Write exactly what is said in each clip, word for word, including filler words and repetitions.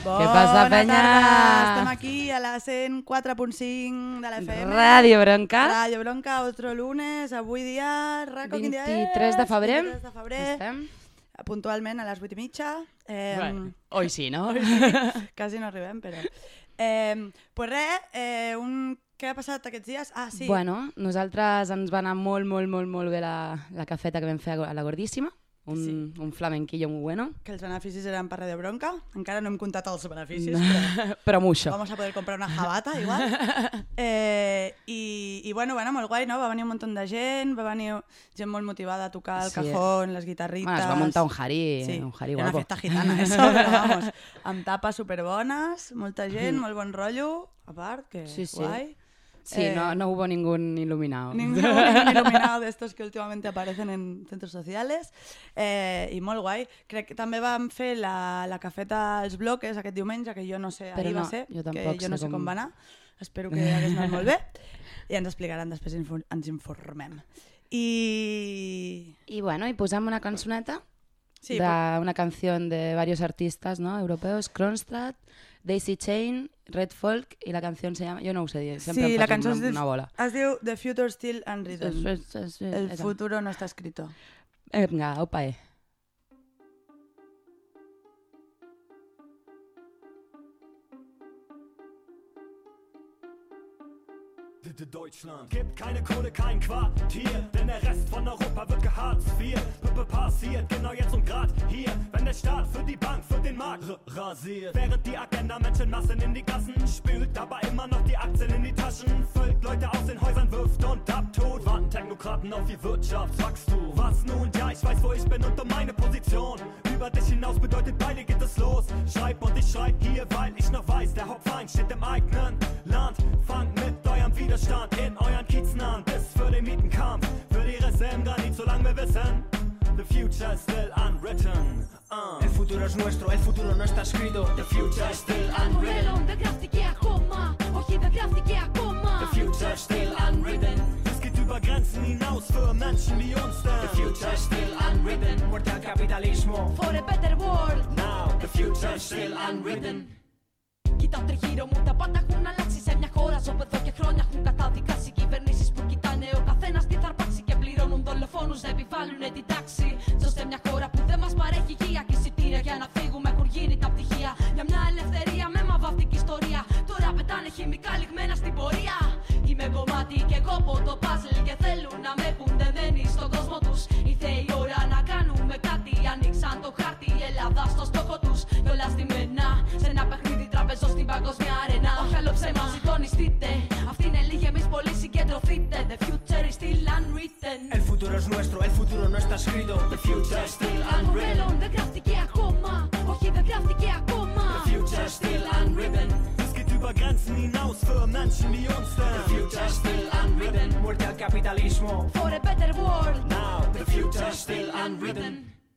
Què passa, penya? Estem aquí a la cent quatre punt cinc de la F M. Ràdio Bronca. Ràdio Bronca, otro lunes. Avui dia, Raco, quin dia és? vint-i-tres de febrer. vint-i-tres de febrer. Estem. Puntualment a les vuit i mitja. Eh, Bueno, hoy sí, no? Hoy sí. Quasi no arribem, però... Eh, pues res, eh, un... què ha passat aquests dies? Ah, sí. Bueno, nosaltres ens va anar molt, molt, molt, molt bé la, la cafeta que vam fer a la Gordíssima. Un, Sí. un flamenquillo muy bueno. Que els beneficis eren per Ràdio Bronca. Encara no hem comptat els beneficis, No. però... Però mucho. Vamos a poder comprar una jabata, igual. Eh, i, I bueno, bueno, molt guai, no? Va venir un munt de gent, va venir gent molt motivada a tocar el Sí. cajón, les guitarrites... Bueno, es va muntar un jari, Sí, un jari era una guapo. festa gitana, eso, però vamos, amb tapes superbones, molta gent, molt bon rotllo, a part, que Sí, sí. guai. Sí, Eh, no, no hubo ningún iluminado. Ningún, ningún iluminado de estos que últimamente aparecen en centros sociales. Eh, I molt guai. Crec que també vam fer la, la cafeta als bloques aquest diumenge, que jo no sé, Però ahir no, va ser, jo que tampoc jo no sé sé com... com va anar. Espero que hagués anat molt bé. I ens explicaran, després info, ens informem. I... Y bueno, y posamos una cançoneta Sí, d'una canció de varios artistas, ¿no? Europeos, Kronstadt, Daisy Chain, Red Folk, y la canción se llama... Yo no ho sé dir, sempre sí, em la faig cançó una, es, una bola. es diu The Future Still Unwritten. Es- es- es- El esa. futuro no está escrito. Venga, opa, eh. Bitte Deutschland. Gibt keine Kohle, kein Quartier, denn der Rest von Europa wird geharzt. Wir Pippe passiert, genau jetzt und grad hier, wenn der Staat für die Bank, für den Markt r- rasiert. Während die Agenda Menschenmassen in die Gassen spült, aber immer noch die Aktien in die Taschen füllt, Leute aus den Häusern wirft und abtut. Warten Technokraten auf ihr Wirtschaftswachstum. Was nun? Ja, ich weiß, wo ich bin und um meine Position. Über dich hinaus bedeutet, beide geht es los. Schreib und ich schreib hier, weil ich noch weiß, der Hauptfeind steht im eigenen Land. Fangt mit eurem Widerstand in euren Kiezen an, bis für den Mietenkampf, für die Risse im Granit, solange wir wissen, the future is still unwritten. Uh. El futuro es nuestro, el futuro no está escrito. The future is still Αν το unwritten. μέλλον δεν γράφτηκε ακόμα, όχι δεν γράφτηκε ακόμα. The future is still unwritten. Es geht über Grenzen hinaus für Menschen wie uns denn. The future is still unwritten. Muerte al capitalismo. For a better world. Now, the future is still unwritten. Κοιτάω τριγύρω μου, τα πάντα έχουν αλλάξει σε μια χώρα. Ζω εδώ και χρόνια έχουν καταδικάσει κυβερνήσεις που κοιτάνε ο καθένας τι θα αρπάξει και πληρώνουν δολοφόνους να επιβάλλουν την τάξη. Ζω σε μια χώρα που δεν μας παρέχει υγεία και εισιτήρια για να φύγουμε έχουν γίνει τα πτυχία. Για μια ελευθερία με μαβαυτική ιστορία. Τώρα πετάνε χημικά λιγμένα στην πορεία. Είμαι κομμάτι και εγώ από το puzzle και θέλουν να με έχουν δεμένοι στον κόσμο τους. Ήρθε η ώρα να κάνουμε κάτι. Ανοίξαν το χάρτη, η Ελλάδα στο στόχο τους. Κι όλα στημένα σε ένα παιχνίδι τραπεζό στην παγκόσμια αρένα. Όχι άλλο ψέμα, συντονιστείτε. Αυτή είναι λίγη, εμείς πολύ συγκεντρωθείτε. The future is still unwritten. El futuro es nuestro, el futuro no está escrito. The future is still Αν το unwritten. μέλλον δεν γράφτηκε ακόμα, όχι δεν γράφτηκε ακόμα. The future is still unwritten. Es geht über Grenzen hinaus für Menschen wie uns denn. The future is still unwritten. Muerte al capitalismo. For a better world. Now, the future is still unwritten.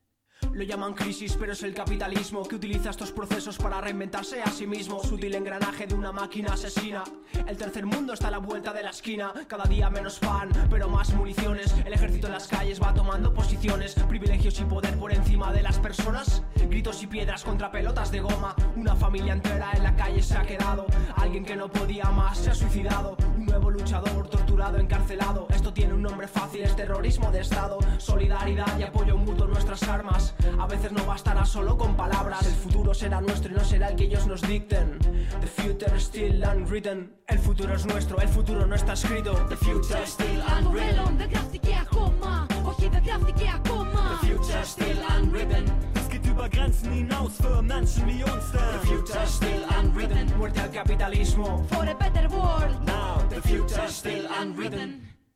Lo llaman crisis, pero es el capitalismo que utiliza estos procesos para reinventarse a sí mismo. Sutil engranaje de una máquina asesina. El tercer mundo está a la vuelta de la esquina. Cada día menos pan, pero más municiones. El ejército en las calles va tomando posiciones. Privilegios y poder por encima de las personas. Gritos y piedras contra pelotas de goma. Una familia entera en la calle se ha quedado. Alguien que no podía más se ha suicidado. Un nuevo luchador torturado, encarcelado. Esto tiene un nombre fácil, es terrorismo de estado. Solidaridad y apoyo mutuo, nuestras armas. A veces no bastará solo con palabras. El futuro será nuestro y no será el que ellos nos dicten. The future is still unwritten. El futuro es nuestro, el futuro no está escrito. The future is still Αν το unwritten. μέλλον δεν γράφτηκε ακόμα, όχι δεν γράφτηκε ακόμα. The future is still unwritten. Es geht über Grenzen hinaus für Menschen wie uns denn. The future is still unwritten. Muerte al capitalismo. For a better world. Now, the future is still unwritten.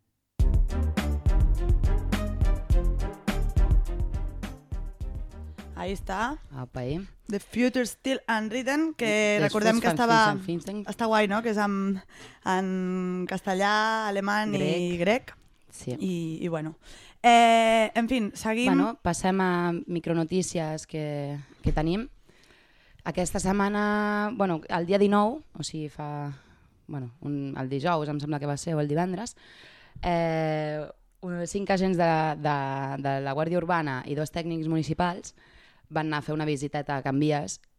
Ahí està. Opa, eh. The Future Still Unwritten, que Després recordem que fan estava... fins en fins en- Està guai, no? Que és en, en castellà, alemany i grec. Sí. I, i bueno. Eh, en fi, seguim... Bueno, passem a micronotícies que, que tenim. Aquesta setmana, bueno, el dia dinou, o sigui, fa... Bueno, un, el dijous, em sembla que va ser, o el divendres, eh, un, cinc agents de, de, de la Guàrdia Urbana i dos tècnics municipals van anar a fer una visiteta a Can Vies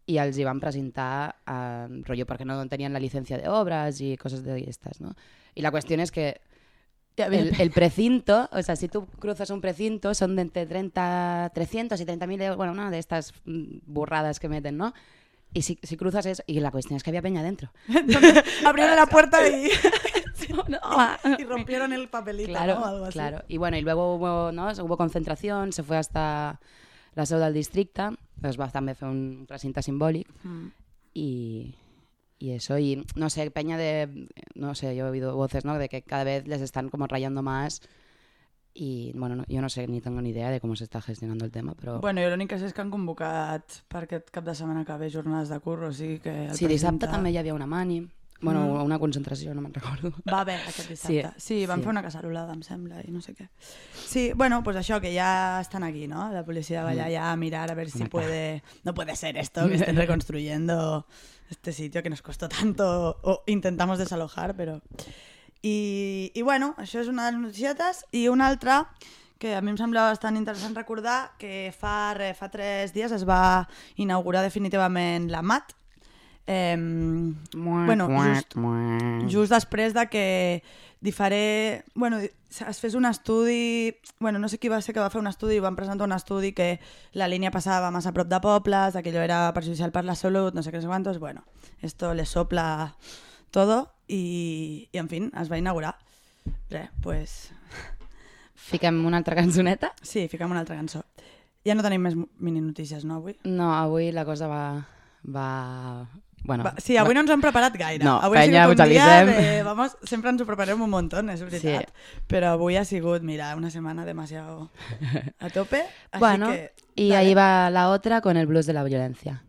i els hi van presentar eh, rotllo perquè no tenien la licencia de obras y cosas de estas, ¿no? Y la cuestión es que el, el precinto, o sea, si tú cruzas un precinto son de entre treinta, trescientos y treinta mil euros, bueno, una de estas burradas que meten, ¿no? Y si, si cruzas eso, y la cuestión es que había peña dentro. Entonces, abrieron la puerta y... no. y rompieron el papelito, claro, ¿no? Algo así. Claro, y bueno, y luego hubo, ¿no? hubo concentración, se fue hasta la seu del districte, es va també fer un recinte simbòlic, mm. y... Y eso, y no sé, peña de, no sé, yo he oído voces, ¿no? De que cada vez les están como rayando más y, bueno, no, yo no sé, ni tengo ni idea de cómo se está gestionando el tema, però... Bueno, jo l'únic que sé és que han convocat per aquest cap de setmana que ve jornades de curro, o sigui que... El sí, presenta... dissabte també hi havia una mani, bueno, mm. una concentració, no me'n recordo. Va haver aquest dissabte. Sí, sí van sí. fer una cacerolada, em sembla, i no sé què. Sí, bueno, pues això, que ja estan aquí, ¿no? La policía va allá ya a mirar a ver si puede... No puede ser esto, que estén reconstruyendo este sitio que nos costó tanto o intentamos desalojar, pero... I, i bueno, això és una de les noticietes. I una altra que a mi em semblava bastant interessant recordar, que fa, re, fa tres dies es va inaugurar definitivament la M A T. Eh, bueno, just, just després de que diferé, bueno, es fes un estudi, bueno, no sé qui va ser que va fer un estudi, van presentar un estudi que la línia passava massa a prop de pobles, que allò era perjudicial per la salut, no sé què, no sé quantos, bueno, esto les sopla todo i, i en fin, es va inaugurar. Res, pues... Fiquem una altra cançoneta? Sí, fiquem una altra cançó. Ja no tenim més mini notícies, no, avui? No, avui la cosa va... va... Bueno, va, sí, avui va... no ens hem preparat gaire. No, avui penya, ha sigut un dia avisem. de... Vamos, sempre ens ho preparem un muntón, és veritat. Sí. Però avui ha sigut, mira, una setmana demasiado a tope. Así bueno, que, y dale. ahí va la otra con el blues de la violencia.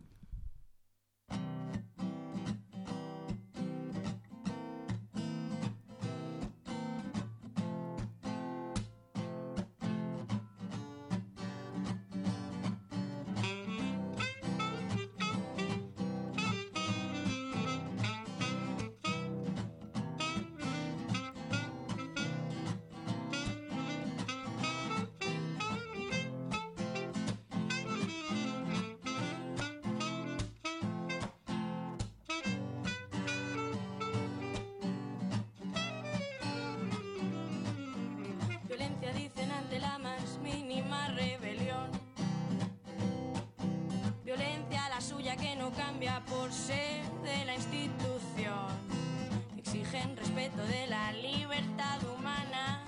Por ser de la institución, exigen respeto de la libertad humana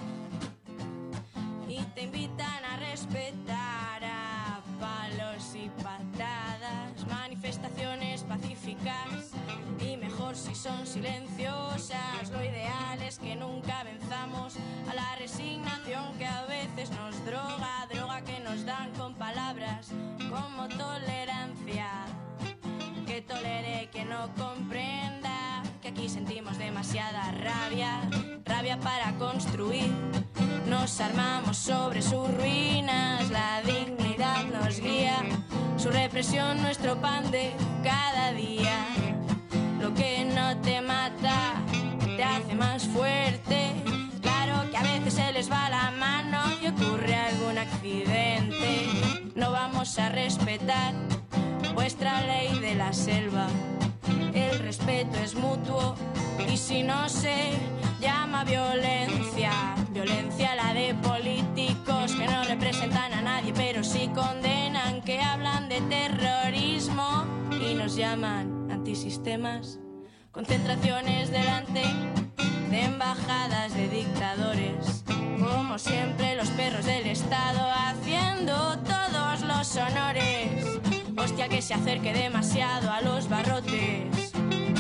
y te invitan a respetar a palos y patadas, manifestaciones pacíficas y mejor si son silenciosas. Lo ideal es que nunca venzamos a la resignación que a veces nos droga, droga que nos dan con palabras como tolerancia. Que tolere, que no comprenda que aquí sentimos demasiada rabia, rabia para construir. Nos armamos sobre sus ruinas, la dignidad nos guía, su represión nuestro pan de cada día. Lo que no te mata te hace más fuerte. Claro que a veces se les va la mano y ocurre algún accidente. No vamos a respetar vuestra ley de la selva. El respeto es mutuo y si no se llama violencia, violencia la de políticos que no representan a nadie pero sí condenan, que hablan de terrorismo y nos llaman antisistemas. Concentraciones delante de embajadas de dictadores, como siempre los perros del Estado haciendo todos los honores. Hostia, que se acerque demasiado a los barrotes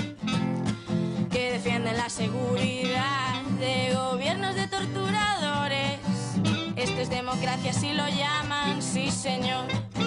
que defienden la seguridad de gobiernos de torturadores. Esto es democracia si lo llaman, sí señor.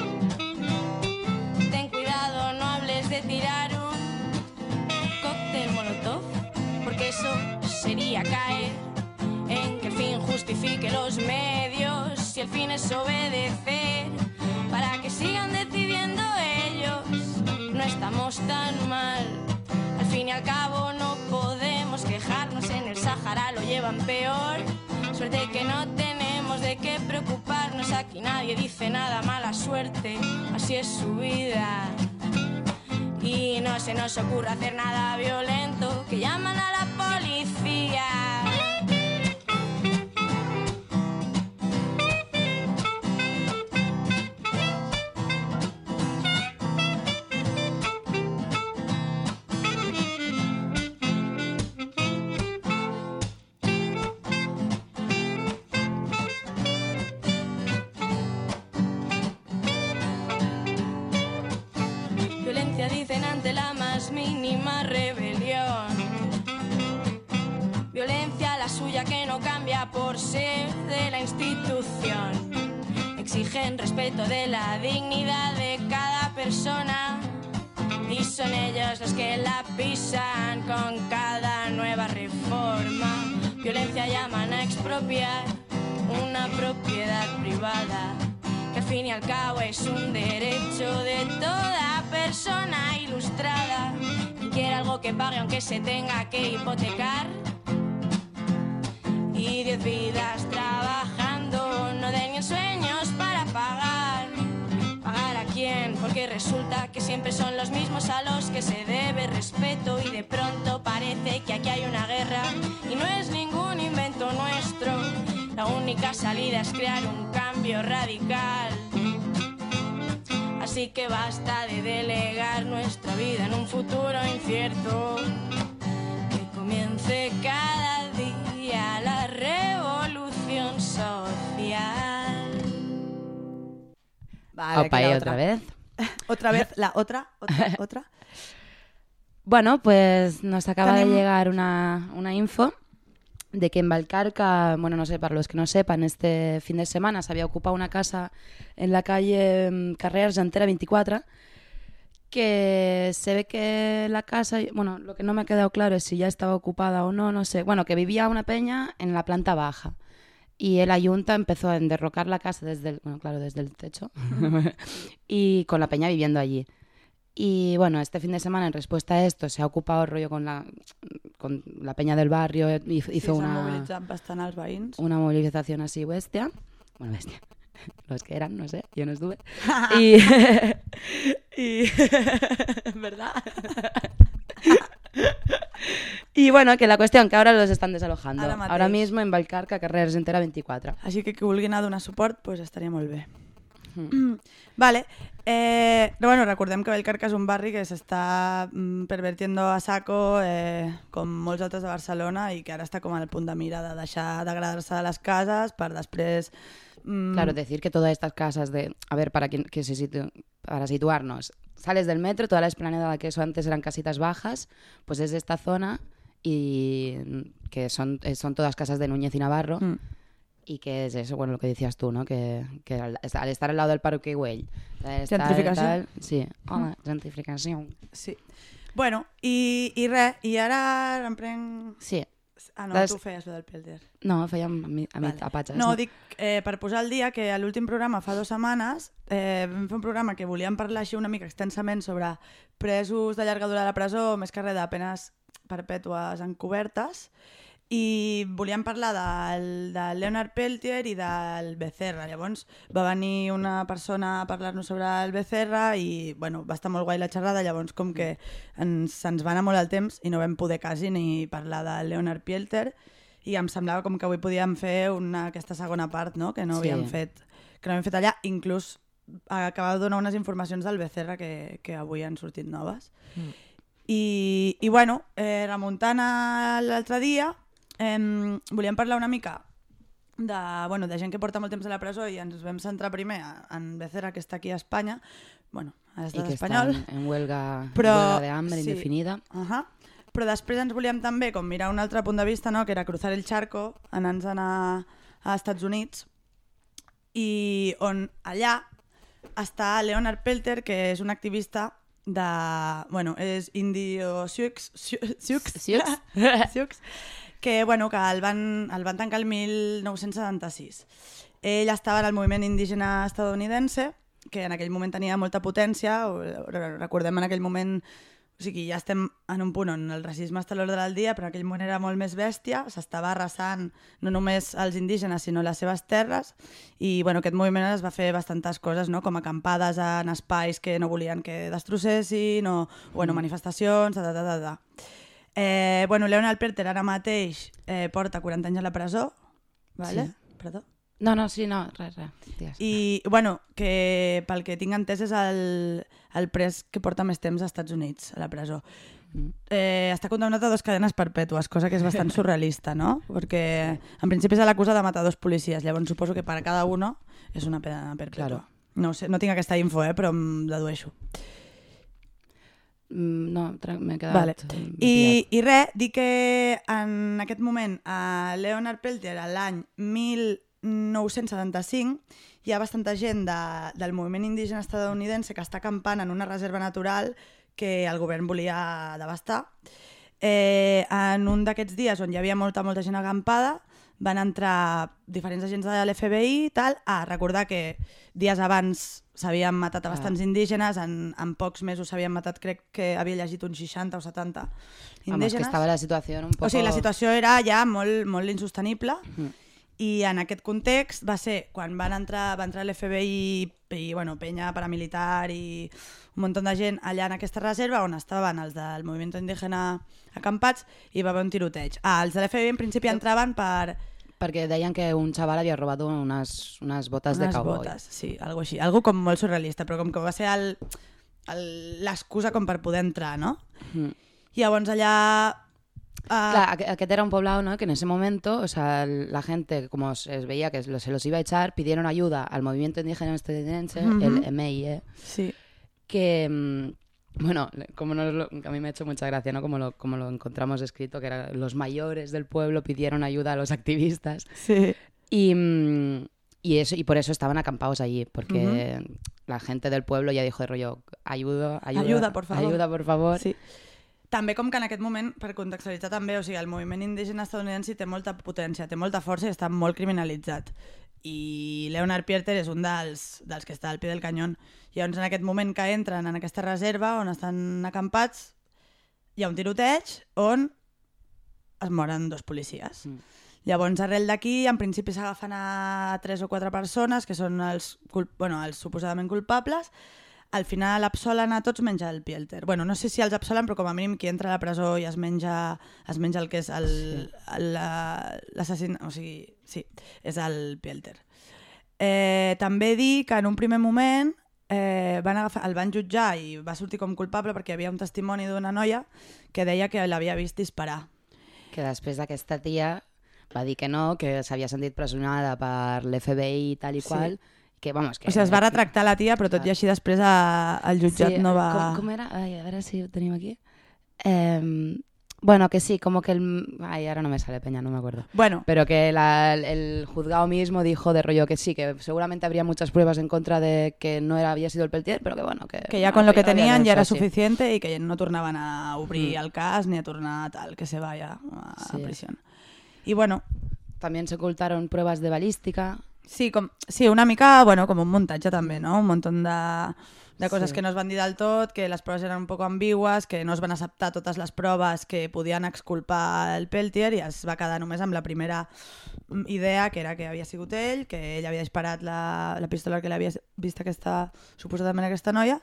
Ten cuidado, no hables de tirar un cóctel molotov, porque eso sería caer en que el fin justifique los medios. Si el fin es obedecer para que sigan decidiendo ellos, no estamos tan mal. Al fin y al cabo no podemos quejarnos, en el Sahara lo llevan peor. Suerte que no tenemos de qué preocuparnos, aquí nadie dice nada, mala suerte, así es su vida. y no se nos ocurre hacer nada violento, que llaman a la policía. Violencia dicen ante la más mínima rebelión. Violencia la suya que no cambia por ser de la institución. Exigen respeto de la dignidad de cada persona y son ellos los que la pisan con cada nueva reforma. Violencia llaman a expropiar una propiedad privada, que al fin y al cabo es un derecho de toda persona ilustrada. Quien quiere algo que pague aunque se tenga que hipotecar, y diez vidas trabajando no den ni sueños para pagar. ¿Pagar a quién? Porque resulta que siempre son los mismos a los que se debe respeto, y de pronto parece que aquí hay una guerra y no es ningún invento nuestro. La única salida es crear un cambio radical. Así que basta de delegar nuestra vida en un futuro incierto. Que comience cada día la revolución social. Vale, Opa, que y la otra vez. Otra vez, la otra, otra, otra. Bueno, pues nos acaba Tenim- de llegar una, una info de que en Valcarca, bueno, no sé, para los que no sepan, este fin de semana se había ocupado una casa en la calle mm, Carrer Argentera veinticuatro, que se ve que la casa, bueno, lo que no me ha quedado claro es si ya estaba ocupada o no, no sé, bueno, que vivía una peña en la planta baja. Y el ayunta empezó a derrocar la casa desde el, bueno, claro, desde el techo y con la peña viviendo allí. Y bueno, este fin de semana en respuesta a esto se ha ocupado el rollo con la, con la peña del barrio, hizo Sí, s'han una, mobilitzat bastant els veïns. una movilización así bestia. Bueno, bestia. Los que eran, no sé, yo no estuve. y... y... ¿Verdad? Y bueno, que la cuestión, que ahora los están desalojando. Ara mateix. Ahora mismo en Valcarca, Carrer Argentera veinticuatro. Així que qui vulgui anar a donar suport, pues estaria molt bé. Mm. Vale. Eh, bueno, recordem que Vallcarca és un barri que s'està mm, pervertiendo a saco, eh, com molts altres de Barcelona, i que ara està com al punt de mira de deixar d'agradar-se a les cases per després... Mm, Claro, decir que todas estas casas de... A ver, para, quien, que se situ- para situarnos, sales del metro, toda la esplanada que eso antes eran casitas bajas, pues es de esta zona y que son, eh, son todas casas de Núñez y Navarro. mm. Y que es eso, bueno, lo que decías tú, ¿no? Que, que al, al estar al lado del Parque Güell... al estar Gentrificació. tal- sí, home, gentrificació. Sí. Bueno, i, i res, i ara em prenc... Sí, Ah, no, Les- tu feies lo del Pelter. no, fèiem a mi, a mi Vale. apatges. No, dic eh, per posar al dia que a l'últim programa, fa dues setmanes, eh, vam fer un programa que volíem parlar així una mica extensament sobre presos de llarga durada a la presó, més que res de penes perpètues encobertes, i volíem parlar del, del Leonard Peltier i del Becerra. Llavors va venir una persona a parlar-nos sobre el Becerra i bueno, va estar molt guai la xerrada. Llavors com que ens, se'ns va anar molt el temps i no vam poder quasi ni parlar del Leonard Peltier, i em semblava com que avui podíem fer una, aquesta segona part, no? que no Sí. havíem fet que no havíem fet allà. Inclús acabava de donar unes informacions del Becerra que, que avui han sortit noves. Mm. I, i bueno, eh, remuntant a l'altre dia, eh, volíem parlar una mica de, bueno, de gent que porta molt temps a la presó, i ens vam centrar primer en Becerra, que està aquí a Espanya, bueno, a Y l'estat que espanyol. están en huelga, Però- huelga de hambre sí. indefinida. Uh-huh. Però després ens volíem també com mirar un altre punt de vista, no? que era cruzar el charco, anant-se'n a, a Estats Units, i on allà està Leonard Peltier, que és un activista de... Bueno, és indio Sioux, Sioux, Sioux? Sioux, que, bueno, que el van, el van tancar el mil nou-cents setanta-sis. Ell estava en el moviment indígena estadounidense, que en aquell moment tenia molta potència. Recordem en aquell moment O sigui, ja estem en un punt on el racisme està a l'ordre del dia, però en aquell moment era molt més bèstia, s'estava arrasant no només els indígenes, sinó les seves terres, i bueno, aquest moviment es va fer bastantes coses, no? Com acampades en espais que no volien que destrossessin, o bueno, manifestacions, ta, ta, ta, ta. Eh, bueno, Leon Alperter ara mateix eh, porta quaranta anys a la presó, vale? Sí. Perdó. No, no, sí, no, res, res. Digues. I, bueno, que pel que tinc entès és el, el pres que porta més temps als Estats Units, a la presó. Mm. Eh, està condemnat a dos cadenes perpètues, cosa que és bastant surrealista, no? Perquè en principi se l'acusa de matar dos policies, llavors suposo que per a cada uno és una pena perpètua. Claro. No sé, no tinc aquesta info, eh, però em dedueixo. Mm, no, m'he quedat... Vale. I, I res, dir que en aquest moment a Leonard Peltier, l'any mil nou-cents setanta-cinc, hi ha bastanta gent de, del moviment indígena estadounidense que està acampant en una reserva natural que el govern volia devastar. Eh, en un d'aquests dies on hi havia molta, molta gent acampada, van entrar diferents agents de l'F B I i tal, a recordar que dies abans s'havien matat a bastants indígenes, en, en pocs mesos s'havien matat, crec que havia llegit uns seixanta o setanta indígenes. Vamos, que estava la situació un poco... O sigui, la situació era ja molt, molt insostenible, Mm. i en aquest context va ser quan van entrar, va entrar l'F B I i bueno, penya paramilitar i un munt de gent allà en aquesta reserva on estaven els del moviment indígena acampats i va haver un tiroteig. Ah, els de l'F B I en principi entraven per... Perquè deien que un xaval havia robat unes, unes botes unes de cowboy. botes, sí, algo així. Algo com molt surrealista, però com que va ser el, el, l'excusa com per poder entrar, no? Mm. Llavors allà... Uh, Claro, aqu- aquest era un poblado, ¿no? Que en ese momento, o sea, el- la gente, como se veía que se los iba a echar, pidieron ayuda al movimiento indígena estadounidense, Ujú. el M I E, sí. que, mm, bueno, como nos lo- a mí me ha hecho mucha gracia, ¿no? Como lo, como lo encontramos escrito, que era los mayores del pueblo pidieron ayuda a los activistas. Sí. Y, mm, y, eso, y por eso estaban acampados allí, porque la gente del pueblo ya dijo de rollo, ayuda, ayuda, Ayuda, por favor. ayuda, por favor. Sí. També com que en aquest moment, per contextualitzar també, o sigui, el moviment indígena estadounidense té molta potència, té molta força i està molt criminalitzat. I Leonard Peltier és un dels, dels que està al pie del canyón. Llavors, en aquest moment que entren en aquesta reserva on estan acampats, hi ha un tiroteig on es moren dos policies. Mm. Llavors, arrel d'aquí, en principi s'agafen a tres o quatre persones que són els, cul- bueno, els suposadament culpables. Al final absolen a tots menys el Peltier. Bueno, no sé si els absolen, però com a mínim qui entra a la presó i es menja, es menja el que és el, el, la- l'assassin... O sigui, sí, és el Peltier. Eh, també dir que en un primer moment eh, van agafar, el van jutjar i va sortir com culpable perquè hi havia un testimoni d'una noia que deia que l'havia vist disparar. Que després d'aquesta tia va dir que no, que s'havia sentit pressionada per l'F B I i tal i Sí. qual, que, vamos, que... O sigui, es va retractar la tia, però tot i així després a, el jutjat Sí, no va... Com, com era? Ai, a veure si ho tenim aquí. Eh, bueno, que sí, como que el... Ay, ahora no me sale, Peña, no me acuerdo. Bueno, Pero que la- el juzgado mismo dijo de rollo que sí, que seguramente habría muchas pruebas en contra de que no era, había sido el Peltier, pero que bueno, que... que ja no, con lo que habían tenien ja hecho era así. suficiente i que no tornaven a obrir Mm. el cas ni a tornar a tal, que se vaya a, Sí. a prisión. I bueno, También se ocultaron pruebas de balística. sí, com, sí, una mica, bueno, com un muntatge també, no? Un munt de, de coses Sí. que no es van dir del tot, que les proves eren un poc ambigües, que no es van acceptar totes les proves que podien exculpar el Peltier i es va quedar només amb la primera mm, idea, que era que havia sigut ell, que ell havia disparat la, la pistola que l'havia vist aquesta, suposadament aquesta noia.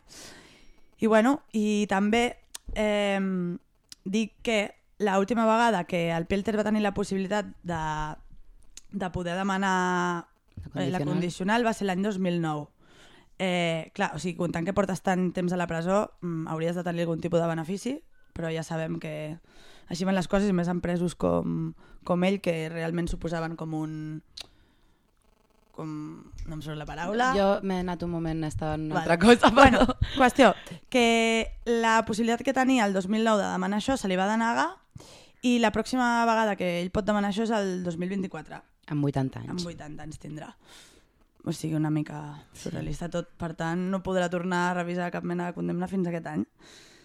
I bueno, i també eh, dic que l'última vegada que el Peltier va tenir la possibilitat de, de poder demanar eh, la condicional va ser l'any dos mil nou. Eh, clar, o sigui, comptant que portes tant temps a la presó, mm, hauries de tenir algun tipus de benefici, però ja sabem que així van les coses, i més amb presos com, com ell, que realment suposaven com un... com... no em surt la paraula. Jo m'he anat un moment, estava en una Vale. altra cosa, Bueno, però... qüestió, que la possibilitat que tenia el dos mil nou de demanar això se li va denegar i la pròxima vegada que ell pot demanar això és el dos mil vint-i-quatre. Amb vuitanta anys. Amb vuitanta anys tindrà. O sigui, una mica surrealista tot. Per tant, no podrà tornar a revisar cap mena de condemna fins aquest any.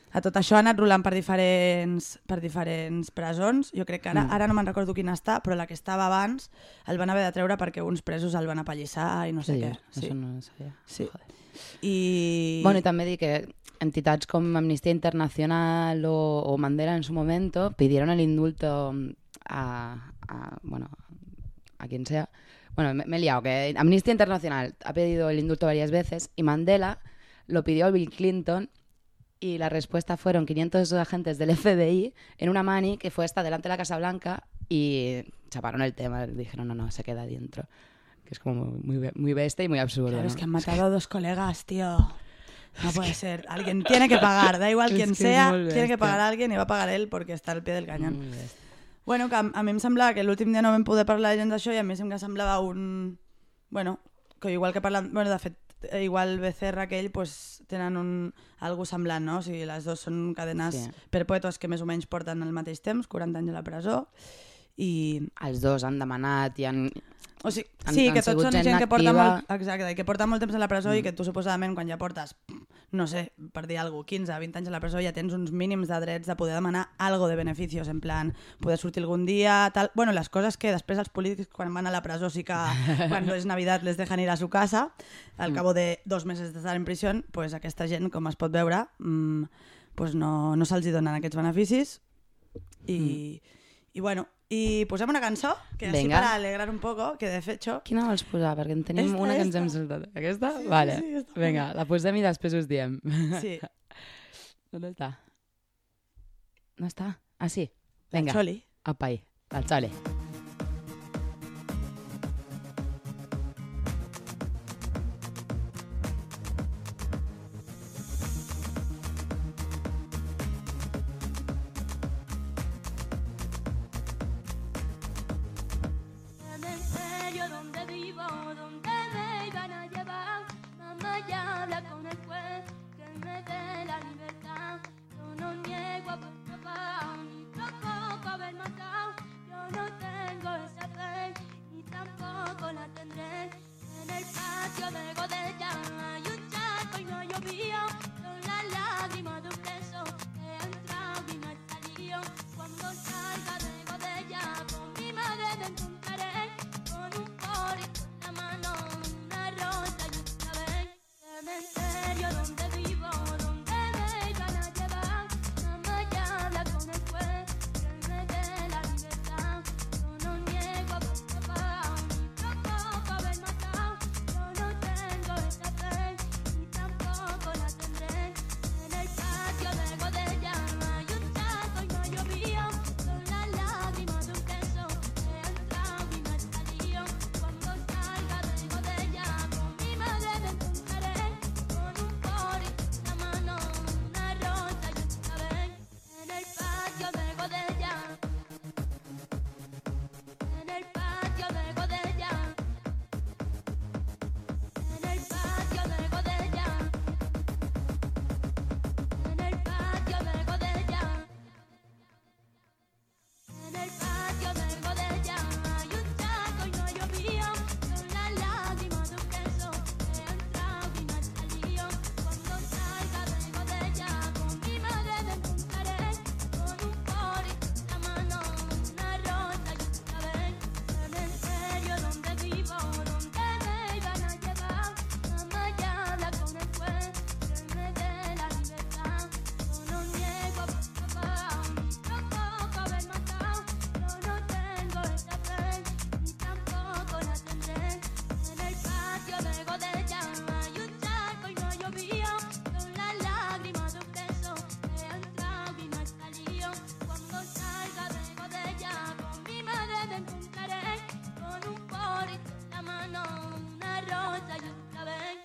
A tot això ha anat rolant per diferents, per diferents presons. Jo crec que ara, Mm. ara no me'n recordo quina està, però la que estava abans el van haver de treure perquè uns presos el van apallissar i no sé Sí, què. això no ho sabia. Sí. Joder. I... Bueno, y también di que entidades como Amnistía Internacional o, o Mandela en su momento pidieron el indulto a, a bueno, a quien sea. Bueno, me, me he liado, que Amnistía Internacional ha pedido el indulto varias veces y Mandela lo pidió a Bill Clinton y la respuesta fueron quinientos agentes del F B I en una mani que fue hasta delante de la Casa Blanca y chaparon el tema, dijeron no, no, se queda dentro. Que es como muy, muy bestia y muy absurdo. Claro, ¿no? es que han matado a dos colegas, tío. No puede ser. Alguien tiene que pagar, da igual Es quien que es sea, muy tiene que bestia. pagar a alguien y va a pagar él porque està al pie del cañón. Muy bestia. Bueno, que a, a mi em semblava que l'últim dia no vam poder parlar gens d'això i a mi em semblava un... Bueno, que igual que parlant... Bueno, de fet, igual Becerra que ell pues, tenen un, algo semblant, no? O sigui, les dues són cadenes Sí. perpètues que més o menys porten al mateix temps, quaranta anys a la presó, i... Els dos han demanat i han... O sigui, Han- sí, han que tots sigut són gent gent que porta, activa. molt, exacte, i que porta molt temps a la presó Mm. i que tu suposadament quan ja portes, no sé, per dir alguna cosa, quinze, vint anys a la presó ja tens uns mínims de drets de poder demanar algo de beneficios, en plan, poder sortir algun dia, tal... Bueno, les coses que després els polítics quan van a la presó sí que quan és Navidad les dejan ir a su casa, al cabo de dos mesos d'estar en prisión, pues aquesta gent, com es pot veure, mmm, pues no, no se'ls hi donen aquests beneficis i, i bueno, i posem una cançó, que així Vinga. per alegrar un poco, que de hecho... Quina vols posar? Perquè en tenim Esta, una que ens esta. hem saltat. Aquesta? Sí, vale. sí, està Vinga, la posem i després us diem. Sí, ¿Dónde está? ¿No está? Ah, sí. Venga. Choli. Apa ahí. Al Chole. Cementerio donde vivo, donde me iban a llevar. Mamá ya habla con el juez que me dé la libertad. Yo no niego a papá, ni tampoco haber matado. Yo no tengo esa fe, ni tampoco la tendré. En el patio de Godella hay un charco y no llovía. Son las lágrimas de un preso que ha entrado y no ha salido. Cuando salga de Godella con mi madre me encontraré con un porito en la mano, una rosa y un clavel. Cementerio donde vivo, donde me iban a llevar. Mamá ya habla con el juez que me dé la libertad. Yo no niego a papá, ni tampoco haber matado. Yo no tengo esa fe, ni tampoco la tendré. En el patio de Godella hay un charco y no llovía. Son las lágrimas de un preso que ha entrado y no ha salido. Cuando salga de Godella con mi madre me encontraré con un porito en la mano, una rosa y un clavel. En el patio de Godella, en el patio de Godella, en el patio de Godella, en el patio de Godella, en el patio de Godella hay un charco y no llovía. Son las lágrimas de un preso que ha entrado y no ha salido. Cuando salga de Godella con mi madre me encontraré con un porito en la mano, una rosa y un clavel. Cementerio donde vivo, donde me iban a llevar. Mamá ya habla con el juez que me dé la libertad. Yo no niego a papá, ni tampoco haber matado. Yo no tengo esa fe, ni tampoco la tendré. En el patio de Godella hay un charco y no llovía. Son las lágrimas de un preso que ha entrado y no ha salido. Cuando salga de Godella con mi madre me encontraré con un porito en la mano, una rosa y un clavel.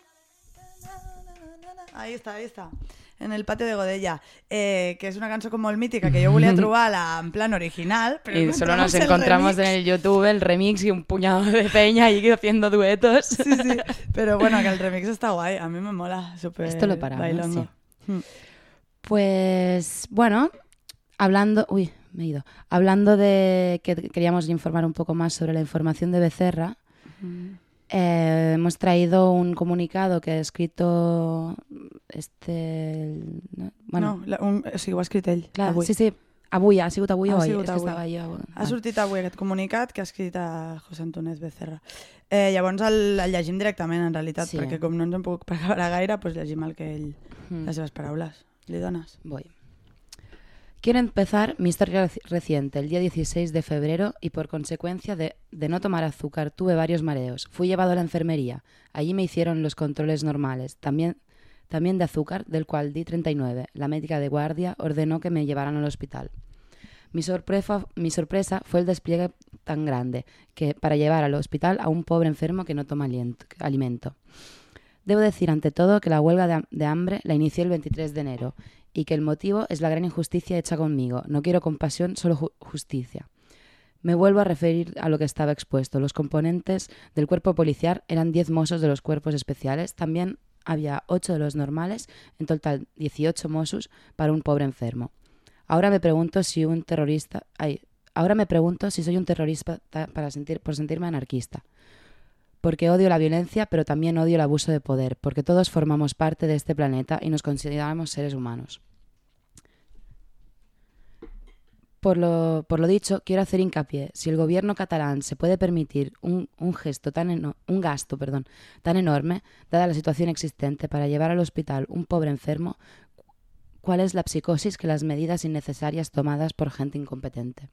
Ahí està, ahí està. En el patio de Godella, eh, que és una cançó com molt mítica que jo volia trobar-la en plan original, però Y solo nos el encontramos remix. en el YouTube el remix y un puñado de peña ahí haciendo duetos. Sí, sí, però bueno, que el remix està guai, a mi me mola, super Esto lo paramos, bailongo. Mm. Pues bueno, hablando, uy, me he ido. Hablando de que queríamos informar un poco más sobre la información de Becerra, eh, hemos traído un comunicado que ha escrito este... No, Bueno, no, la, un, o sigui, ho ha escrit ell. Clar, avui. sí, sí, avui, ha sigut avui ha o ahir? Sigut és avui. que estava jo... Ha sortit avui aquest comunicat que ha escrit a José Antonés Becerra. Eh, llavors el, el llegim directament, en realitat, sí. perquè com no ens en puc preparar gaire, doncs llegim el que ell, mm. les seves paraules. ¿Le donas? Voy. Quiero empezar mi historia reciente. El día dieciséis de febrero y por consecuencia de, de no tomar azúcar tuve varios mareos. Fui llevado a la enfermería. Allí me hicieron los controles normales, también, también de azúcar, del cual di treinta y nueve. La médica de guardia ordenó que me llevaran al hospital. Mi sorpresa, mi sorpresa fue el despliegue tan grande que para llevar al hospital a un pobre enfermo que no toma aliento, alimento. Debo decir ante todo que la huelga de, de hambre la inicié el veintitrés de enero y que el motivo es la gran injusticia hecha conmigo. No quiero compasión, solo ju- justicia. Me vuelvo a referir a lo que estaba expuesto. Los componentes del cuerpo policial eran diez mozos de los cuerpos especiales. También había ocho de los normales, en total dieciocho mozos para un pobre enfermo. Ahora me pregunto si un terrorista... Ay, ahora me pregunto si soy un terrorista para sentir, por sentirme anarquista. Porque odio la violencia, pero también odio el abuso de poder, porque todos formamos parte de este planeta y nos consideramos seres humanos. Por lo, por lo dicho, quiero hacer hincapié. Si el gobierno catalán se puede permitir un, un gesto tan eno, un gasto, perdón, tan enorme, dada la situación existente, para llevar al hospital un pobre enfermo, ¿cuál es la psicosis que las medidas innecesarias tomadas por gente incompetente?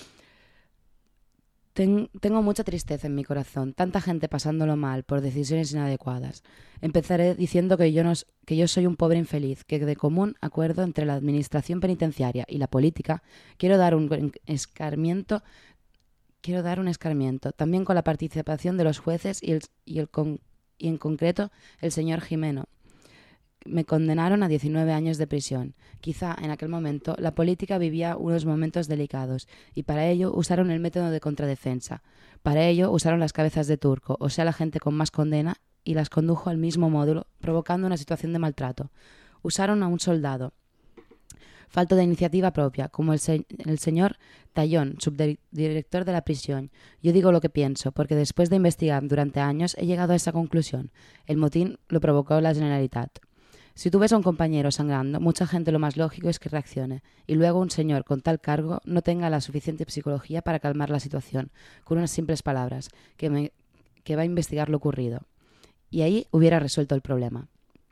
Ten, tengo mucha tristeza en mi corazón, tanta gente pasándolo mal por decisiones inadecuadas. Empezaré diciendo que yo, no, que yo soy un pobre infeliz, que de común acuerdo entre la administración penitenciaria y la política quiero dar un escarmiento, quiero dar un escarmiento, también con la participación de los jueces y, el, y, el con, y en concreto el señor Jimeno. Me condenaron a diecinueve años de prisión. Quizá en aquel momento la política vivía unos momentos delicados y para ello usaron el método de contradefensa. Para ello usaron las cabezas de turco, o sea, la gente con más condena, y las condujo al mismo módulo, provocando una situación de maltrato. Usaron a un soldado, falto de iniciativa propia, como el, se- el señor Tallón, subdirector de la prisión. Yo digo lo que pienso, porque después de investigar durante años he llegado a esa conclusión. El motín lo provocó la Generalitat. Si tú ves a un compañero sangrando, mucha gente lo más lógico es que reaccione, y luego un señor con tal cargo no tenga la suficiente psicología para calmar la situación, con unas simples palabras, que, me, que va a investigar lo ocurrido. Y ahí hubiera resuelto el problema.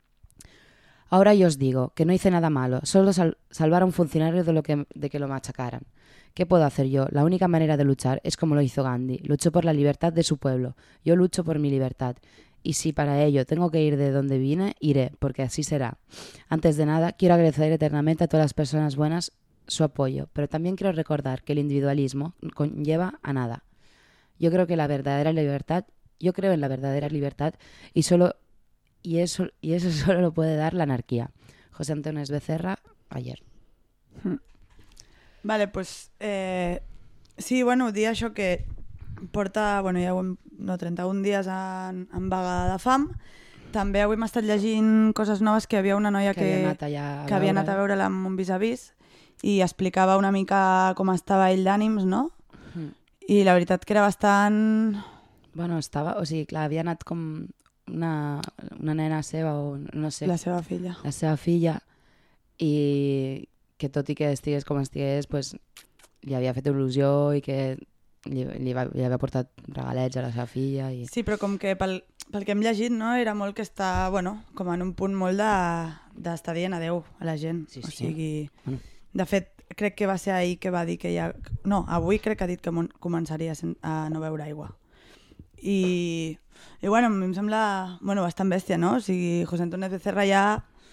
Ahora yo os digo que no hice nada malo, solo sal, salvar a un funcionario de, lo que, de que lo machacaran. ¿Qué puedo hacer yo? La única manera de luchar es como lo hizo Gandhi, luchó por la libertad de su pueblo, yo lucho por mi libertad. Y si para ello tengo que ir de donde vine, iré, porque así será. Antes de nada, quiero agradecer eternamente a todas las personas buenas su apoyo, pero también quiero recordar que el individualismo conlleva a nada. Yo creo que la verdadera libertad, yo creo en la verdadera libertad y solo y eso y eso solo lo puede dar la anarquía. José Antonés Becerra, ayer. Vale, pues eh, sí, bueno, dia això que porta, bueno, ja ho hem, no, trenta-un dies en, en vaga de fam. També avui hem estat llegint coses noves, que hi havia una noia que, que, havia anat, allà a que havia anat a veure-la amb un vis-a-vis i explicava una mica com estava ell d'ànims, no? Mm. I la veritat que era bastant... Bueno, estava, o sigui, clar, havia anat com una, una nena seva o no sé... La seva filla. La seva filla, i que tot i que estigués com estigués, pues, li havia fet il·lusió i que li, li, va, li havia portat regalets a la seva filla. I... Sí, però com que pel, pel que hem llegit, no, era molt que està, bueno, com en un punt molt de, d'estar dient adeu a la gent. Sí, sí. O sigui, bueno. De fet, crec que va ser ahir que va dir que ja... No, avui crec que ha dit que començaria a no beure aigua. I, i bueno, a mi em sembla, bueno, bastant bèstia, no? O sigui, José Antonés Becerra ja